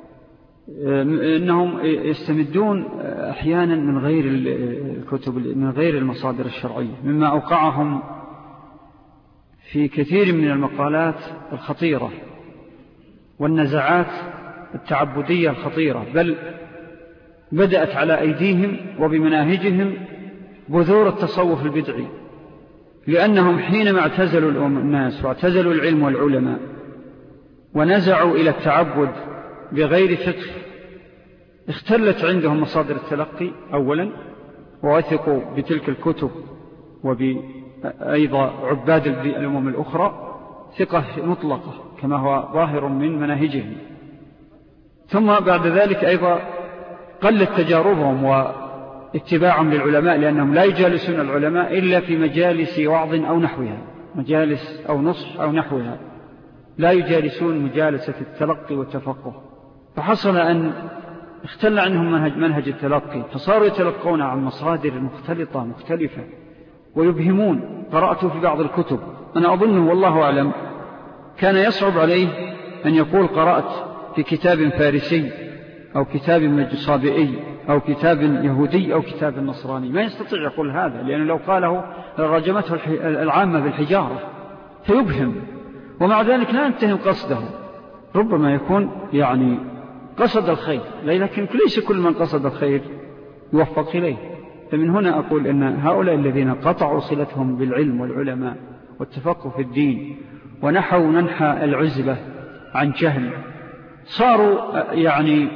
C: إنهم يستمدون أحيانا من غير الكتب، من غير المصادر الشرعية، مما أوقعهم في كثير من المقالات الخطيرة والنزعات التعبدية الخطيرة، بل بدأت على أيديهم وبمناهجهم بذور التصوف البدعي، لأنهم حينما اعتزلوا الناس واعتزلوا العلم والعلماء ونزعوا إلى التعبد بغير فقه اختلت عندهم مصادر التلقي أولا، ووثقوا بتلك الكتب وبأيضا عباد الأمم الأخرى ثقة مطلقة كما هو ظاهر من مناهجهم. ثم بعد ذلك أيضا قلت تجاربهم واتباعهم للعلماء، لأنهم لا يجالسون العلماء إلا في مجالس وعظ أو نحوها، مجالس أو نصح أو نحوها، لا يجالسون مجالسة التلقي والتفقه. فحصل أن اختل عنهم منهج, منهج التلقي، فصاروا يتلقون عن مصادر مختلطة مختلفة ويبهمون. قرأت في بعض الكتب، أنا أظنه والله أعلم كان يصعب عليه أن يقول قرأت في كتاب فارسي أو كتاب صابئي أو كتاب يهودي أو كتاب نصراني، ما يستطيع يقول هذا، لأنه لو قاله رجمته العامة بالحجارة فيبهم، ومع ذلك لا ينتهم قصده. ربما يكون يعني قصد الخير، لكن ليس كل من قصد الخير يوفق إليه. فمن هنا أقول أن هؤلاء الذين قطعوا صلتهم بالعلم والعلماء والتفقه في الدين ونحوا ننحى العزلة عن جهل صاروا يعني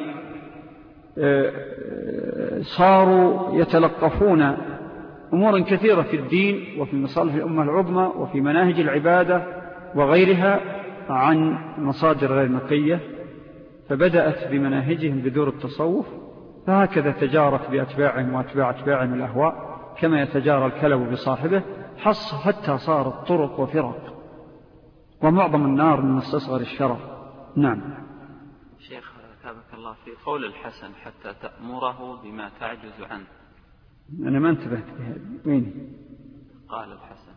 C: صاروا يتلقفون أمورا كثيرة في الدين وفي مصالح الأمة العظمى وفي مناهج العبادة وغيرها عن مصادر غير نقية، فبدأت بمناهجهم بدور التصوف، فهكذا تجارت بأتباعهم وأتباع أتباعهم الأهواء كما يتجارى الكلب بصاحبه، حص حتى صارت طرق وفرق، ومعظم النار من مستصغر الشرف. نعم.
B: شيخ تابك الله في قول الحسن حتى تأمره بما تعجز عنه،
C: أنا ما انتبهت بهذا. وين
B: قال الحسن؟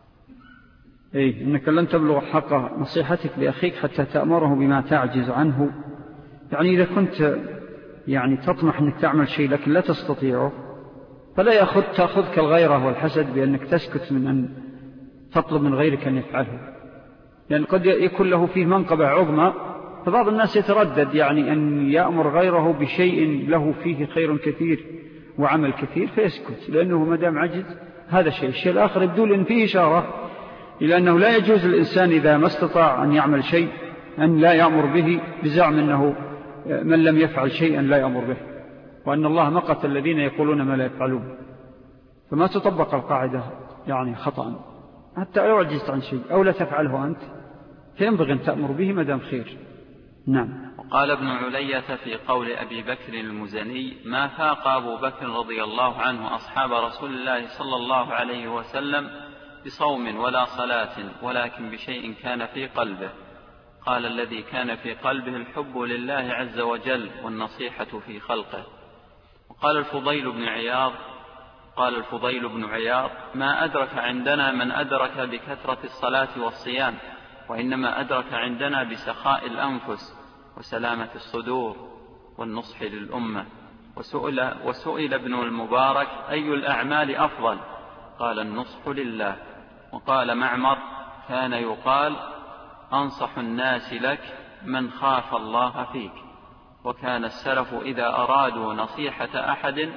C: أي إنك لن تبلغ حق نصيحتك لأخيك حتى تأمره بما تعجز عنه. يعني إذا كنت يعني تطمح أنك تعمل شيء لكن لا تستطيعه، فلا يأخذ تأخذك الغيرة والحسد بأنك تسكت من أن تطلب من غيرك أن يفعله، لأن قد يكون له فيه منقبة عظمى، فبعض الناس يتردد يعني أن يأمر غيره بشيء له فيه خير كثير وعمل كثير فيسكت، لأنه مدام عجز هذا شيء. الشيء الآخر يبدو أن فيه إشارة إلى أنه لا يجوز للإنسان إذا ما استطاع أن يعمل شيء أن لا يأمر به بزعم أنه من لم يفعل شيئا لا يأمر به، وأن الله مقت الذين يقولون ما لا يفعلون. فما تطبق القاعدة يعني خطأ، حتى لو عجزت عن شيء أو لا تفعله أنت فينبغي أن تأمر به مدام خير. نعم.
B: وقال ابن علية في قول أبي بكر المزني: ما فاق أبو بكر رضي الله عنه أصحاب رسول الله صلى الله عليه وسلم بصوم ولا صلاة، ولكن بشيء كان في قلبه. قال: الذي كان في قلبه الحب لله عز وجل والنصيحة في خلقه. وقال الفضيل بن عياض قال الفضيل بن عياض: ما أدرك عندنا من أدرك بكثرة الصلاة والصيام، وإنما أدرك عندنا بسخاء الأنفس وسلامة الصدور والنصح للأمة. وسئل, وسئل ابن المبارك: أي الأعمال أفضل؟ قال: النصح لله. وقال معمر: كان يقال: أنصح الناس لك من خاف الله فيك. وكان السلف إذا أرادوا نصيحة أحد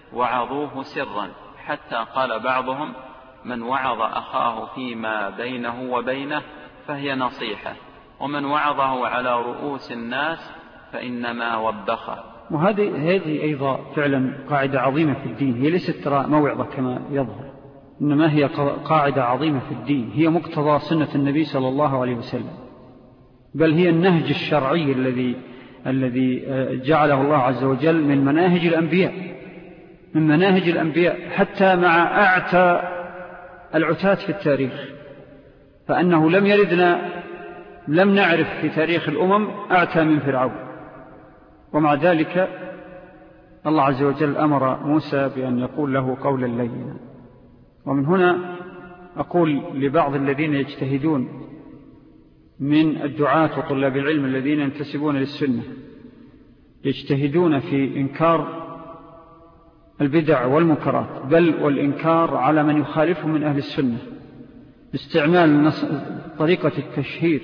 B: وعظوه سرا، حتى قال بعضهم: من وعظ أخاه فيما بينه وبينه فهي نصيحة، ومن وعظه على رؤوس الناس فإنما وبخه.
C: وهذه هذه أيضا فعلا قاعدة عظيمة في الدين، هي ليست ترى موعظة كما يظهر، إنما هي قاعدة عظيمة في الدين، هي مقتضى سنة النبي صلى الله عليه وسلم، بل هي النهج الشرعي الذي الذي جعله الله عز وجل من مناهج الأنبياء من مناهج الأنبياء حتى مع أعتى العتاة في التاريخ، فأنه لم يردنا لم نعرف في تاريخ الأمم أعتى من فرعون، ومع ذلك الله عز وجل أمر موسى بأن يقول له قولا لينا. ومن هنا أقول لبعض الذين يجتهدون من الدعاة وطلاب العلم الذين ينتسبون للسنة يجتهدون في إنكار البدع والمنكرات، بل والإنكار على من يخالفه من أهل السنة باستعمال طريقة التشهير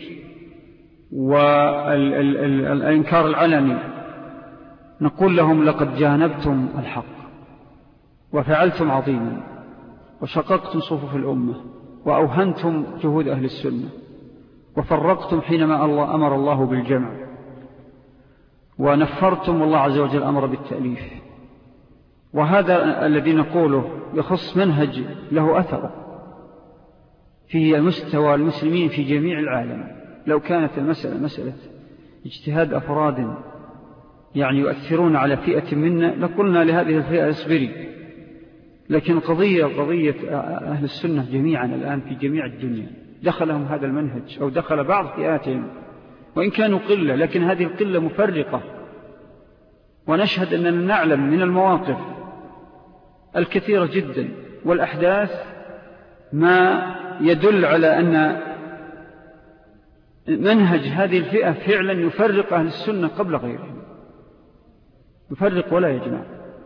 C: والإنكار العلني، نقول لهم: لقد جانبتم الحق وفعلتم عظيما وشققتم صفوف الأمة وأوهنتم جهود أهل السنة وفرقتم حينما الله أمر الله بالجمع ونفرتم والله عز وجل أمر بالتأليف. وهذا الذي نقوله يخص منهج له أثر في مستوى المسلمين في جميع العالم. لو كانت المسألة مسألة اجتهاد أفراد يعني يؤثرون على فئة منا لقلنا لهذه الفئة اصبري، لكن قضية قضية أهل السنة جميعا الآن في جميع الدنيا دخلهم هذا المنهج أو دخل بعض فئاتهم، وإن كانوا قلة لكن هذه القلة مفرقة. ونشهد أننا نعلم من المواقف الكثيرة جدا والأحداث ما يدل على أن منهج هذه الفئة فعلا يفرق أهل السنة قبل غيرهم، يفرق ولا يجمع.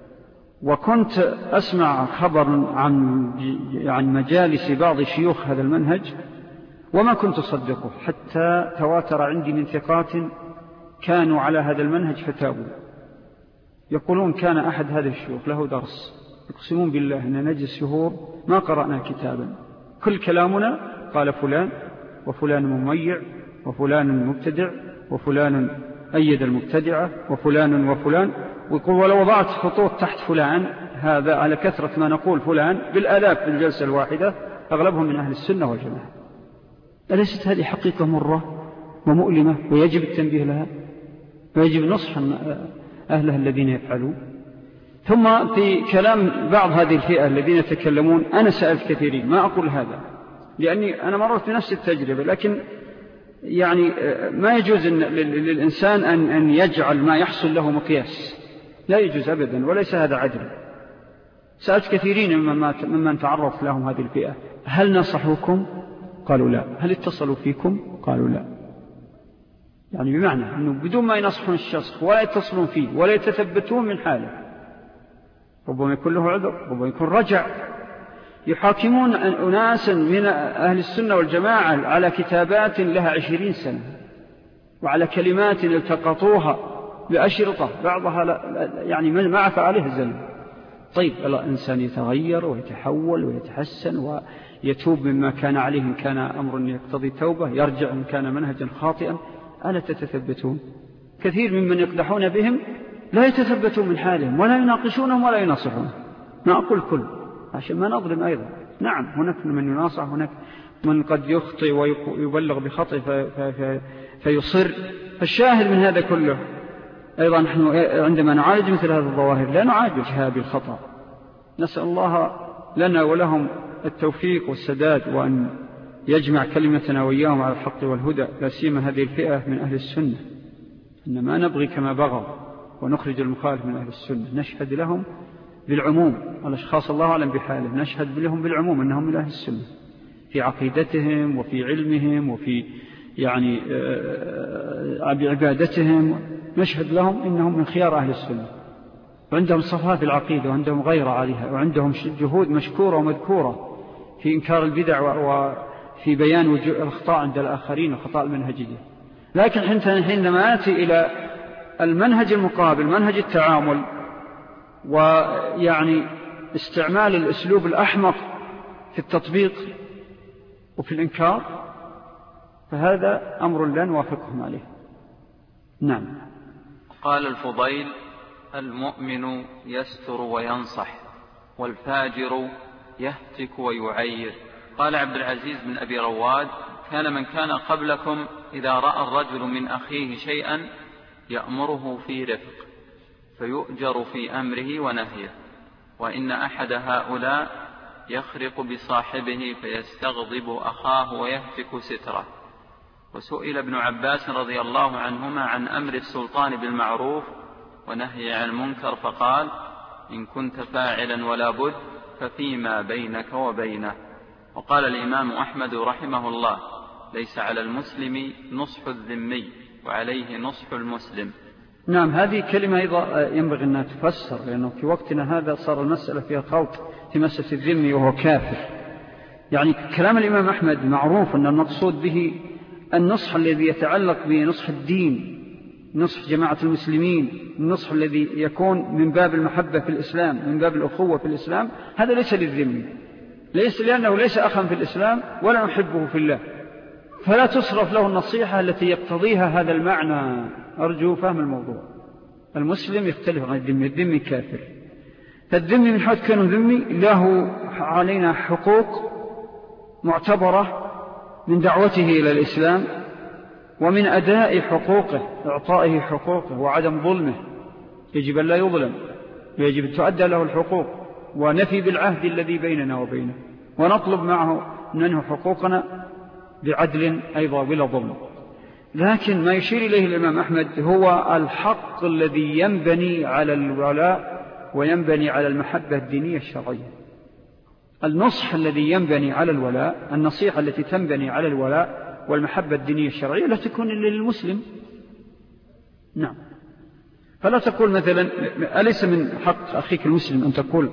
C: وكنت أسمع خبر عن عن مجالس بعض شيوخ هذا المنهج وما كنت أصدقه، حتى تواتر عندي من ثقات كانوا على هذا المنهج فتابوا، يقولون: كان أحد هذه الشيوخ له درس يقسمون بالله أن نجلس شهور ما قرأنا كتابا، كل كلامنا قال فلان وفلان مميع وفلان مبتدع وفلان أيد المبتدعة وفلان وفلان، ويقول: ولو وضعت خطوط تحت فلان، هذا على كثرة ما نقول فلان بالآلاف في الجلسة الواحدة، أغلبهم من أهل السنة والجماعة. أليست هذه حقيقة مرة ومؤلمة ويجب التنبيه لها ويجب نصح أهلها الذين يفعلون؟ ثم في كلام بعض هذه الفئة الذين يتكلمون، أنا سألت كثيرين، ما أقول هذا لأني أنا مررت بنفس التجربة، لكن يعني ما يجوز للإنسان أن أن يجعل ما يحصل له مقياس، لا يجوز أبدا، وليس هذا عدل. سألت كثيرين ممن تعرضت لهم هذه الفئة: هل نصحوكم؟ قالوا لا. هل اتصلوا فيكم؟ قالوا لا. يعني بمعنى أنه بدون ما ينصحون الشخص ولا يتصلون فيه ولا يتثبتون من حاله، ربما يكون له عذر، ربما يكون رجع. يحاكمون أناسا من أهل السنة والجماعة على كتابات لها عشرين سنة وعلى كلمات التقطوها بأشرطة بعضها يعني ما عفى عليه الزمن. طيب الإنسان يتغير ويتحول ويتحسن ويتوب مما كان عليه إن كان أمر يقتضي توبة، يرجع إن كان منهجا خاطئا. ألا تتثبتون؟ كثير ممن يقدحون بهم لا يتثبتون من حالهم ولا يناقشونهم ولا يناصحون. ما أقول كل عشان ما نظلم أيضا، نعم هناك من يناصح، هناك من قد يخطئ ويبلغ بخطئ في في فيصر. فالشاهد من هذا كله أيضا نحن عندما نعالج مثل هذه الظواهر لا نعالجها بالخطأ، نسأل الله لنا ولهم التوفيق والسداد، وأن يجمع كلمتنا وإياهم على الحق والهدى، لا سيما هذه الفئة من أهل السنة. إنما نبغي كما بغوا ونخرج المخالف من أهل السنة، نشهد لهم بالعموم، الأشخاص الله أعلم بحالهم، نشهد لهم بالعموم أنهم من أهل السنة في عقيدتهم وفي علمهم وفي يعني بعبادتهم، نشهد لهم إنهم من خيار أهل السنة، وعندهم صفاء في العقيدة وعندهم غيرة عليها، وعندهم جهود مشكورة ومذكورة في إنكار البدع وفي بيان الأخطاء عند الآخرين وخطاء المنهجية. لكن حينما نأتي إلى المنهج المقابل، منهج التعامل، ويعني استعمال الأسلوب الأحمق في التطبيق وفي الإنكار، فهذا أمر لا نوافقهم عليه. نعم.
B: قال الفضيل: المؤمن يستر وينصح، والفاجر يهتك ويعير. قال عبد العزيز بن أبي رواد: كان من كان قبلكم إذا رأى الرجل من أخيه شيئا يأمره في رفق فيؤجر في أمره ونهيه، وإن أحد هؤلاء يخرق بصاحبه فيستغضب أخاه ويهتك ستره. وسئل ابن عباس رضي الله عنهما عن أمر السلطان بالمعروف ونهي عن المنكر فقال: إن كنت فاعلا ولا بد ففيما بينك وبينه. وقال الإمام أحمد رحمه الله: ليس على المسلم نصح الذمي وعليه نصح المسلم.
C: نعم، هذه كلمة أيضا ينبغي أنها تفسر، لأنه في وقتنا هذا صار المسألة فيها خلط في مسألة الذمي وهو كافر. يعني كلام الإمام أحمد معروف أن المقصود به النصح الذي يتعلق بنصح الدين، نصح جماعة المسلمين، النصح الذي يكون من باب المحبة في الإسلام، من باب الأخوة في الإسلام. هذا ليس للذمي، ليس لأنه ليس أخا في الإسلام ولا نحبه في الله، فلا تصرف له النصيحة التي يقتضيها هذا المعنى. أرجو فهم الموضوع. المسلم يختلف عن الذمي، الذمي كافر. فالذمي من حيث كان ذمي له علينا حقوق معتبرة من دعوته إلى الإسلام ومن أداء حقوقه، إعطائه حقوقه وعدم ظلمه. يجب أن لا يظلم، ويجب أن تؤدى له الحقوق، ونفي بالعهد الذي بيننا وبينه، ونطلب معه منه حقوقنا بعدل أيضا بلا ظلم. لكن ما يشير إليه الإمام أحمد هو الحق الذي ينبني على الولاء وينبني على المحبة الدينية الشرعية. النصح الذي ينبني على الولاء، النصيحة التي تنبني على الولاء والمحبة الدينية الشرعية لا تكون إلا للمسلم. نعم. فلا تقول مثلا: أليس من حق أخيك المسلم أن تقول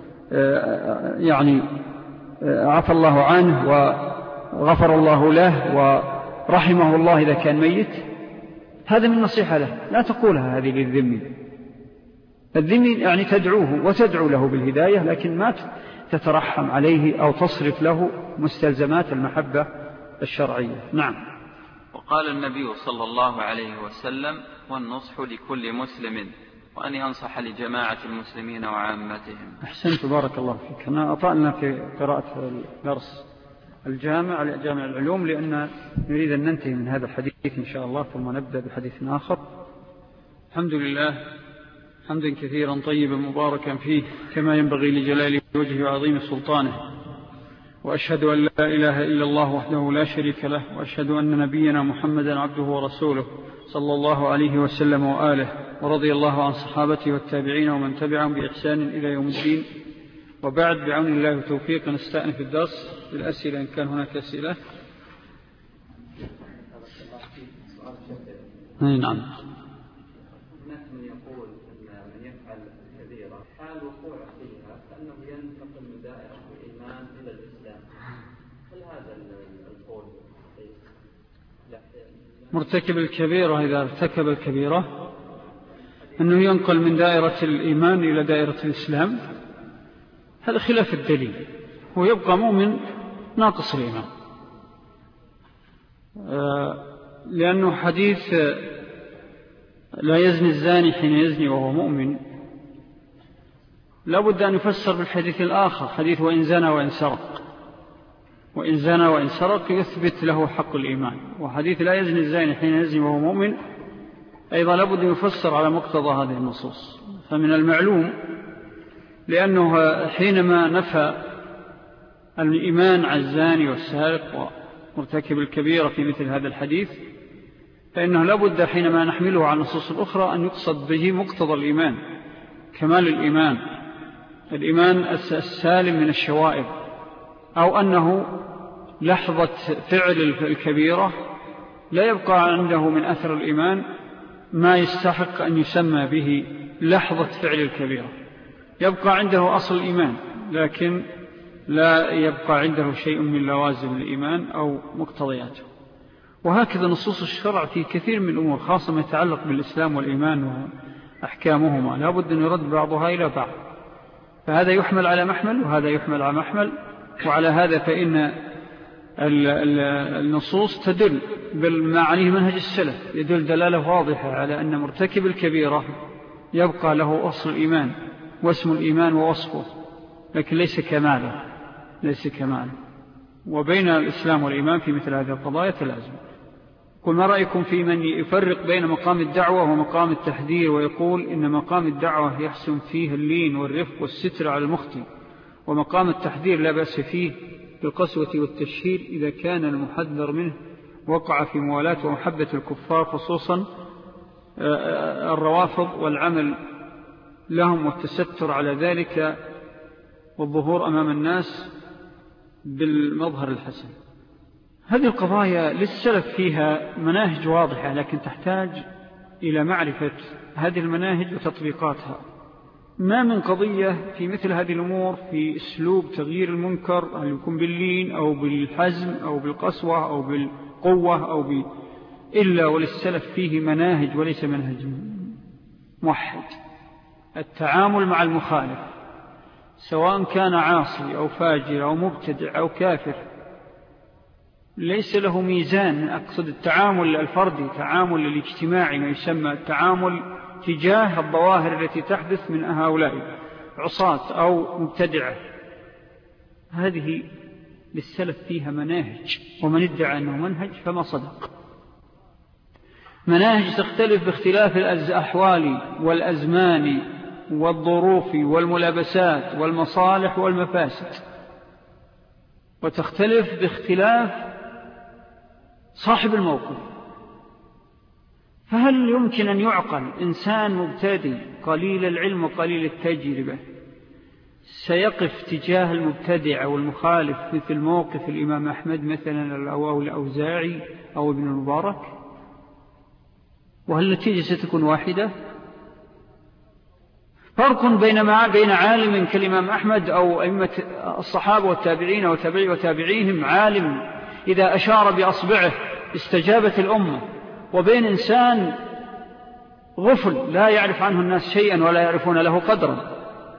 C: يعني عفى الله عنه وغفر الله له ورحمه الله إذا كان ميت؟ هذا من نصيحة له، لا تقولها هذه للذمي. الذمي يعني تدعوه وتدعو له بالهداية، لكن ما تترحم عليه أو تصرف له مستلزمات المحبة الشرعية. نعم.
B: وقال النبي صلى الله عليه وسلم: والنصح لكل مسلم، وأن ينصح لجماعة المسلمين وعامتهم.
C: أحسنت، بارك الله فيك. أنا أطأنا في قراءة الدرس الجامع لجامع العلوم، لأن نريد أن ننتهي من هذا الحديث إن شاء الله، ثم نبدأ بحديث آخر. الحمد لله حمدا كثيرا طيبا مباركا فيه، كما ينبغي لجلال وجهه وعظيم سلطانه. وأشهد أن لا إله إلا الله وحده لا شريك له، وأشهد أن نبينا محمدا عبده ورسوله صلى الله عليه وسلم وآله، ورضي الله عن صحابته والتابعين ومن تبعهم بإحسان إلى يوم الدين. وبعد، بعون الله وتوفيق نستأنف الدرس بالأسئلة إن كان هناك أسئلة. نعم.
D: هناك من يقول أن من يفعل كبيرة حال وقوع فيها فأنه ينتقل من دائرة الإيمان إلى الإسلام، هل هذا القول
C: مرتكب الكبيرة إذا ارتكب الكبيرة أنه ينقل من دائرة الإيمان إلى دائرة الإسلام؟ هذا خلاف الدليل، هو يبقى مؤمن ناقص الإيمان، لأنه حديث لا يزني الزاني حين يزني وهو مؤمن لا بد أن يفسر بالحديث الآخر، حديث وإن زنى وإن سرق. وإن زنى وإن سرق يثبت له حق الإيمان، وحديث لا يزني الزاني حين يزني وهو مؤمن أيضا لا بد أن يفسر على مقتضى هذه النصوص. فمن المعلوم، لأنه حينما نفى الإيمان عن الزاني والسارق ومرتكب الكبيرة في مثل هذا الحديث، فإنه لا بد حينما نحمله على النصوص الأخرى أن يقصد به مقتضى الإيمان، كمال الإيمان، الإيمان السالم من الشوائب، أو أنه لحظة فعل الكبيرة لا يبقى عنده من أثر الإيمان ما يستحق أن يسمى به لحظة فعل الكبيرة، يبقى عنده أصل الإيمان لكن لا يبقى عنده شيء من لوازم الإيمان أو مقتضياته. وهكذا نصوص الشرع في كثير من الأمور، خاصة ما يتعلق بالإسلام والإيمان أحكامهما لا بد أن يرد بعضها إلى بعض، فهذا يحمل على محمل وهذا يحمل على محمل. وعلى هذا فإن النصوص تدل بما عليه منهج السلف، يدل دلالة واضحة على أن مرتكب الكبيرة يبقى له أصل الإيمان واسم الإيمان ووصفه، لكن ليس كماله ليس كماله وبين الإسلام والإيمان في مثل هذه القضايا تلازم. قل ما رأيكم في من يفرق بين مقام الدعوة ومقام التحذير، ويقول إن مقام الدعوة يحسن فيه اللين والرفق والستر على المخطئ، ومقام التحذير لا بأس فيه بالقسوة والتشهير إذا كان المحذر منه وقع في موالاة ومحبة الكفار، خصوصا الروافض، والعمل لهم والتستر على ذلك والظهور أمام الناس بالمظهر الحسن. هذه القضايا للسلف فيها مناهج واضحة، لكن تحتاج إلى معرفة هذه المناهج وتطبيقاتها. ما من قضية في مثل هذه الأمور في أسلوب تغيير المنكر، هل يكون باللين أو بالحزم أو بالقسوة أو بالقوة أو ب... إلا وللسلف فيه مناهج وليس منهج موحد. التعامل مع المخالف سواء كان عاصي أو فاجر أو مبتدع أو كافر ليس له ميزان. أقصد التعامل الفردي، تعامل الاجتماعي، ما يسمى التعامل تجاه الظواهر التي تحدث من هؤلاء عصاة أو مبتدعة. هذه للسلف فيها مناهج، ومن ادعى أنه منهج فما صدق. مناهج تختلف باختلاف الأحوال والأزمان والظروف والملابسات والمصالح والمفاسد، وتختلف باختلاف صاحب الموقف. فهل يمكن أن يعقل إنسان مبتدئ قليل العلم وقليل التجربة سيقف تجاه المبتدع والمخالف مثل موقف الإمام أحمد مثلا أو الأوزاعي أو ابن المبارك؟ وهل النتيجة ستكون واحدة؟ فرق بين ما بين عالم كالإمام أحمد أو أئمة الصحابة والتابعين وتابعي وتابعيهم، عالم إذا أشار بأصبعه استجابت الأمة، وبين إنسان غفل لا يعرف عنه الناس شيئا ولا يعرفون له قدرا.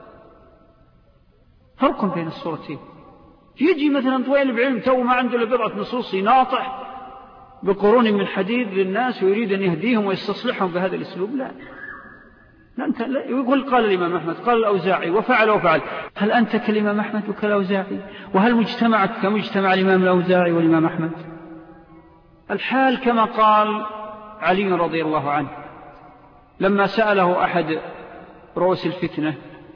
C: فرق بين الصورتين. يجي مثلا طويل بعلم تو ما عنده لبضعة نصوص يناطح بقرون من حديد للناس ويريد أن يهديهم ويستصلحهم بهذا الأسلوب. لا لا أنت لا. يقول قال الإمام أحمد قال الأوزاعي وفعل وفعل. هل أنت كالإمام أحمد وكالأوزاعي؟ وهل مجتمعك كمجتمع الإمام الأوزاعي والإمام أحمد؟ الحال كما قال علي رضي الله عنه لما سأله أحد رؤوس الفتنة،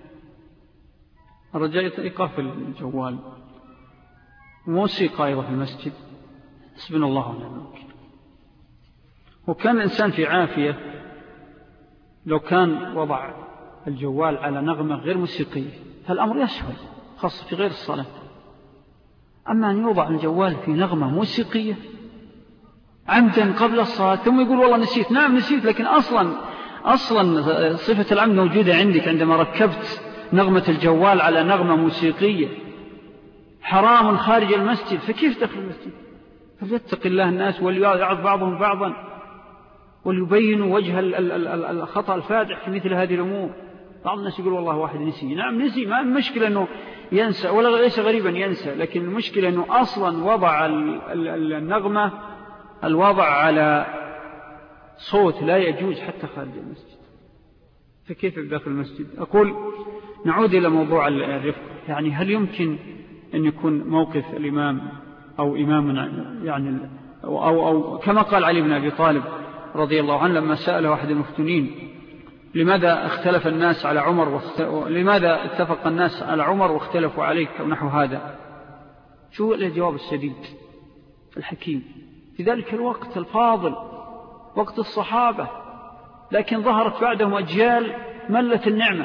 C: الرجال يطلق في الجوال موسيقى أيضا في المسجد، حسبنا الله ونعم الوكيل. وكان الإنسان في عافية لو كان وضع الجوال على نغمة غير موسيقية فالأمر يسهل، خاصة في غير الصلاة. أما أن يوضع الجوال في نغمة موسيقية عمدا قبل الصلاة ثم يقول والله نسيت. نعم نسيت، لكن أصلا أصلا صفة العمد موجودة عندك عندما ركبت نغمة الجوال على نغمة موسيقية. حرام خارج المسجد، فكيف دخل المسجد؟ فليتق الله الناس وليعظ بعضهم بعضا وليبينوا وجه الخطأ الفادح في مثل هذه الأمور. بعض الناس يقول والله واحد نسي. نعم نسي، ما المشكلة أنه ينسى ولا ليس غريبا ينسى، لكن المشكلة أنه أصلا وضع النغمة الوضع على صوت لا يجوز حتى خارج المسجد، فكيف بداخل المسجد؟ أقول نعود إلى موضوع الرفق. يعني هل يمكن أن يكون موقف الإمام أو إمامنا يعني أو, أو, أو كما قال علي بن أبي طالب رضي الله عنه لما سأله أحد المفتونين لماذا اختلف الناس على عمر واخت... لماذا اتفق الناس على عمر واختلفوا عليك أو نحو هذا؟ شو الجواب السديد الحكيم في ذلك الوقت الفاضل وقت الصحابة، لكن ظهرت بعدهم أجيال ملت النعمة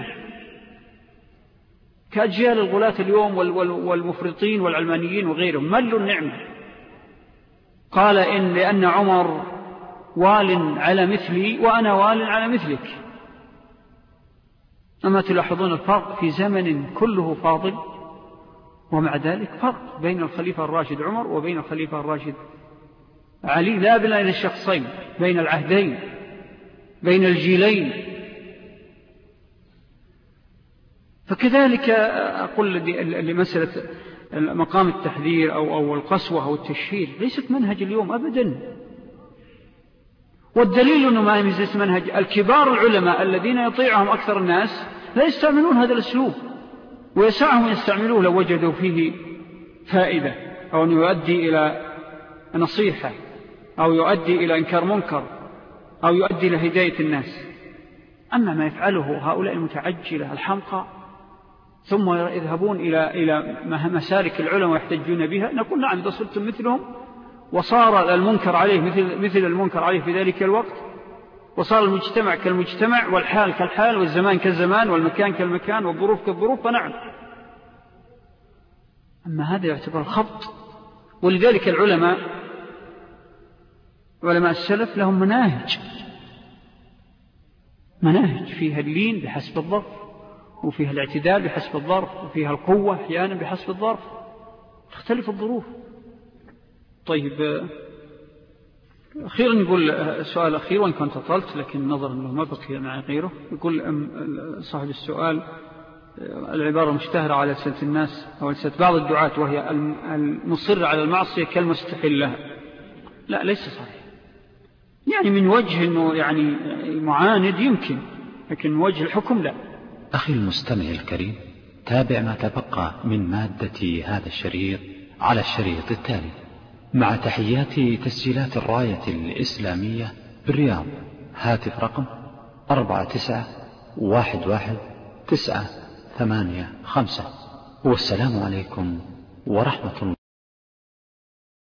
C: كأجيال الغلاة اليوم والمفرطين والعلمانيين وغيرهم ملوا النعمة. قال إن لأن عمر وال على مثلي وأنا وال على مثلك. أما تلاحظون الفرق في زمن كله فاضل، ومع ذلك فرق بين الخليفة الراشد عمر وبين الخليفة الراشد علي، لا بين الشخصين، بين العهدين، بين الجيلين. فكذلك أقول لمسألة مقام التحذير أو, أو القسوة أو التشهير ليست منهج اليوم أبدا. والدليل أنه ما يميز منهج الكبار العلماء الذين يطيعهم أكثر الناس لا يستعملون هذا الأسلوب، ويسعهم يستعملوه لو وجدوا فيه فائدة أو أنه يؤدي إلى نصيحة أو يؤدي إلى إنكار منكر أو يؤدي إلى هداية الناس. أما ما يفعله هؤلاء المتعجلة الحمقى ثم يذهبون إلى إلى مسالك العلماء ويحتجون بها، نقول نعم إذا صرتم مثلهم وصار المنكر عليه مثل, مثل المنكر عليه في ذلك الوقت، وصار المجتمع كالمجتمع والحال كالحال والزمان كالزمان والمكان كالمكان والظروف كالظروف، فنعم. أما هذا يعتبر خبط. ولذلك العلماء علماء السلف لهم مناهج مناهج فيها اللين بحسب الظرف، وفيها الاعتدال بحسب الظرف، وفيها القوة أحيانا بحسب الظرف، تختلف الظروف. طيب أخيرا يقول سؤال أخير وإن كنت طلت لكن نظرا أنه ما بقي معي غيره، يقول صاحب السؤال العبارة مشتهرة على لسانة الناس أو لسانة بعض الدعاة وهي المصر على المعصية كالمستحل لها. لا ليس صحيح، يعني من وجه أنه يعني معاند يمكن، لكن من وجه الحكم لا.
E: أخي المستمع الكريم، تابع ما تبقى من مادة هذا الشريط على الشريط التالي مع تحيات تسجيلات الراية الإسلامية بالرياض. هاتف رقم أربعة تسعة واحد واحد تسعة ثمانية خمسة. والسلام عليكم ورحمة الله.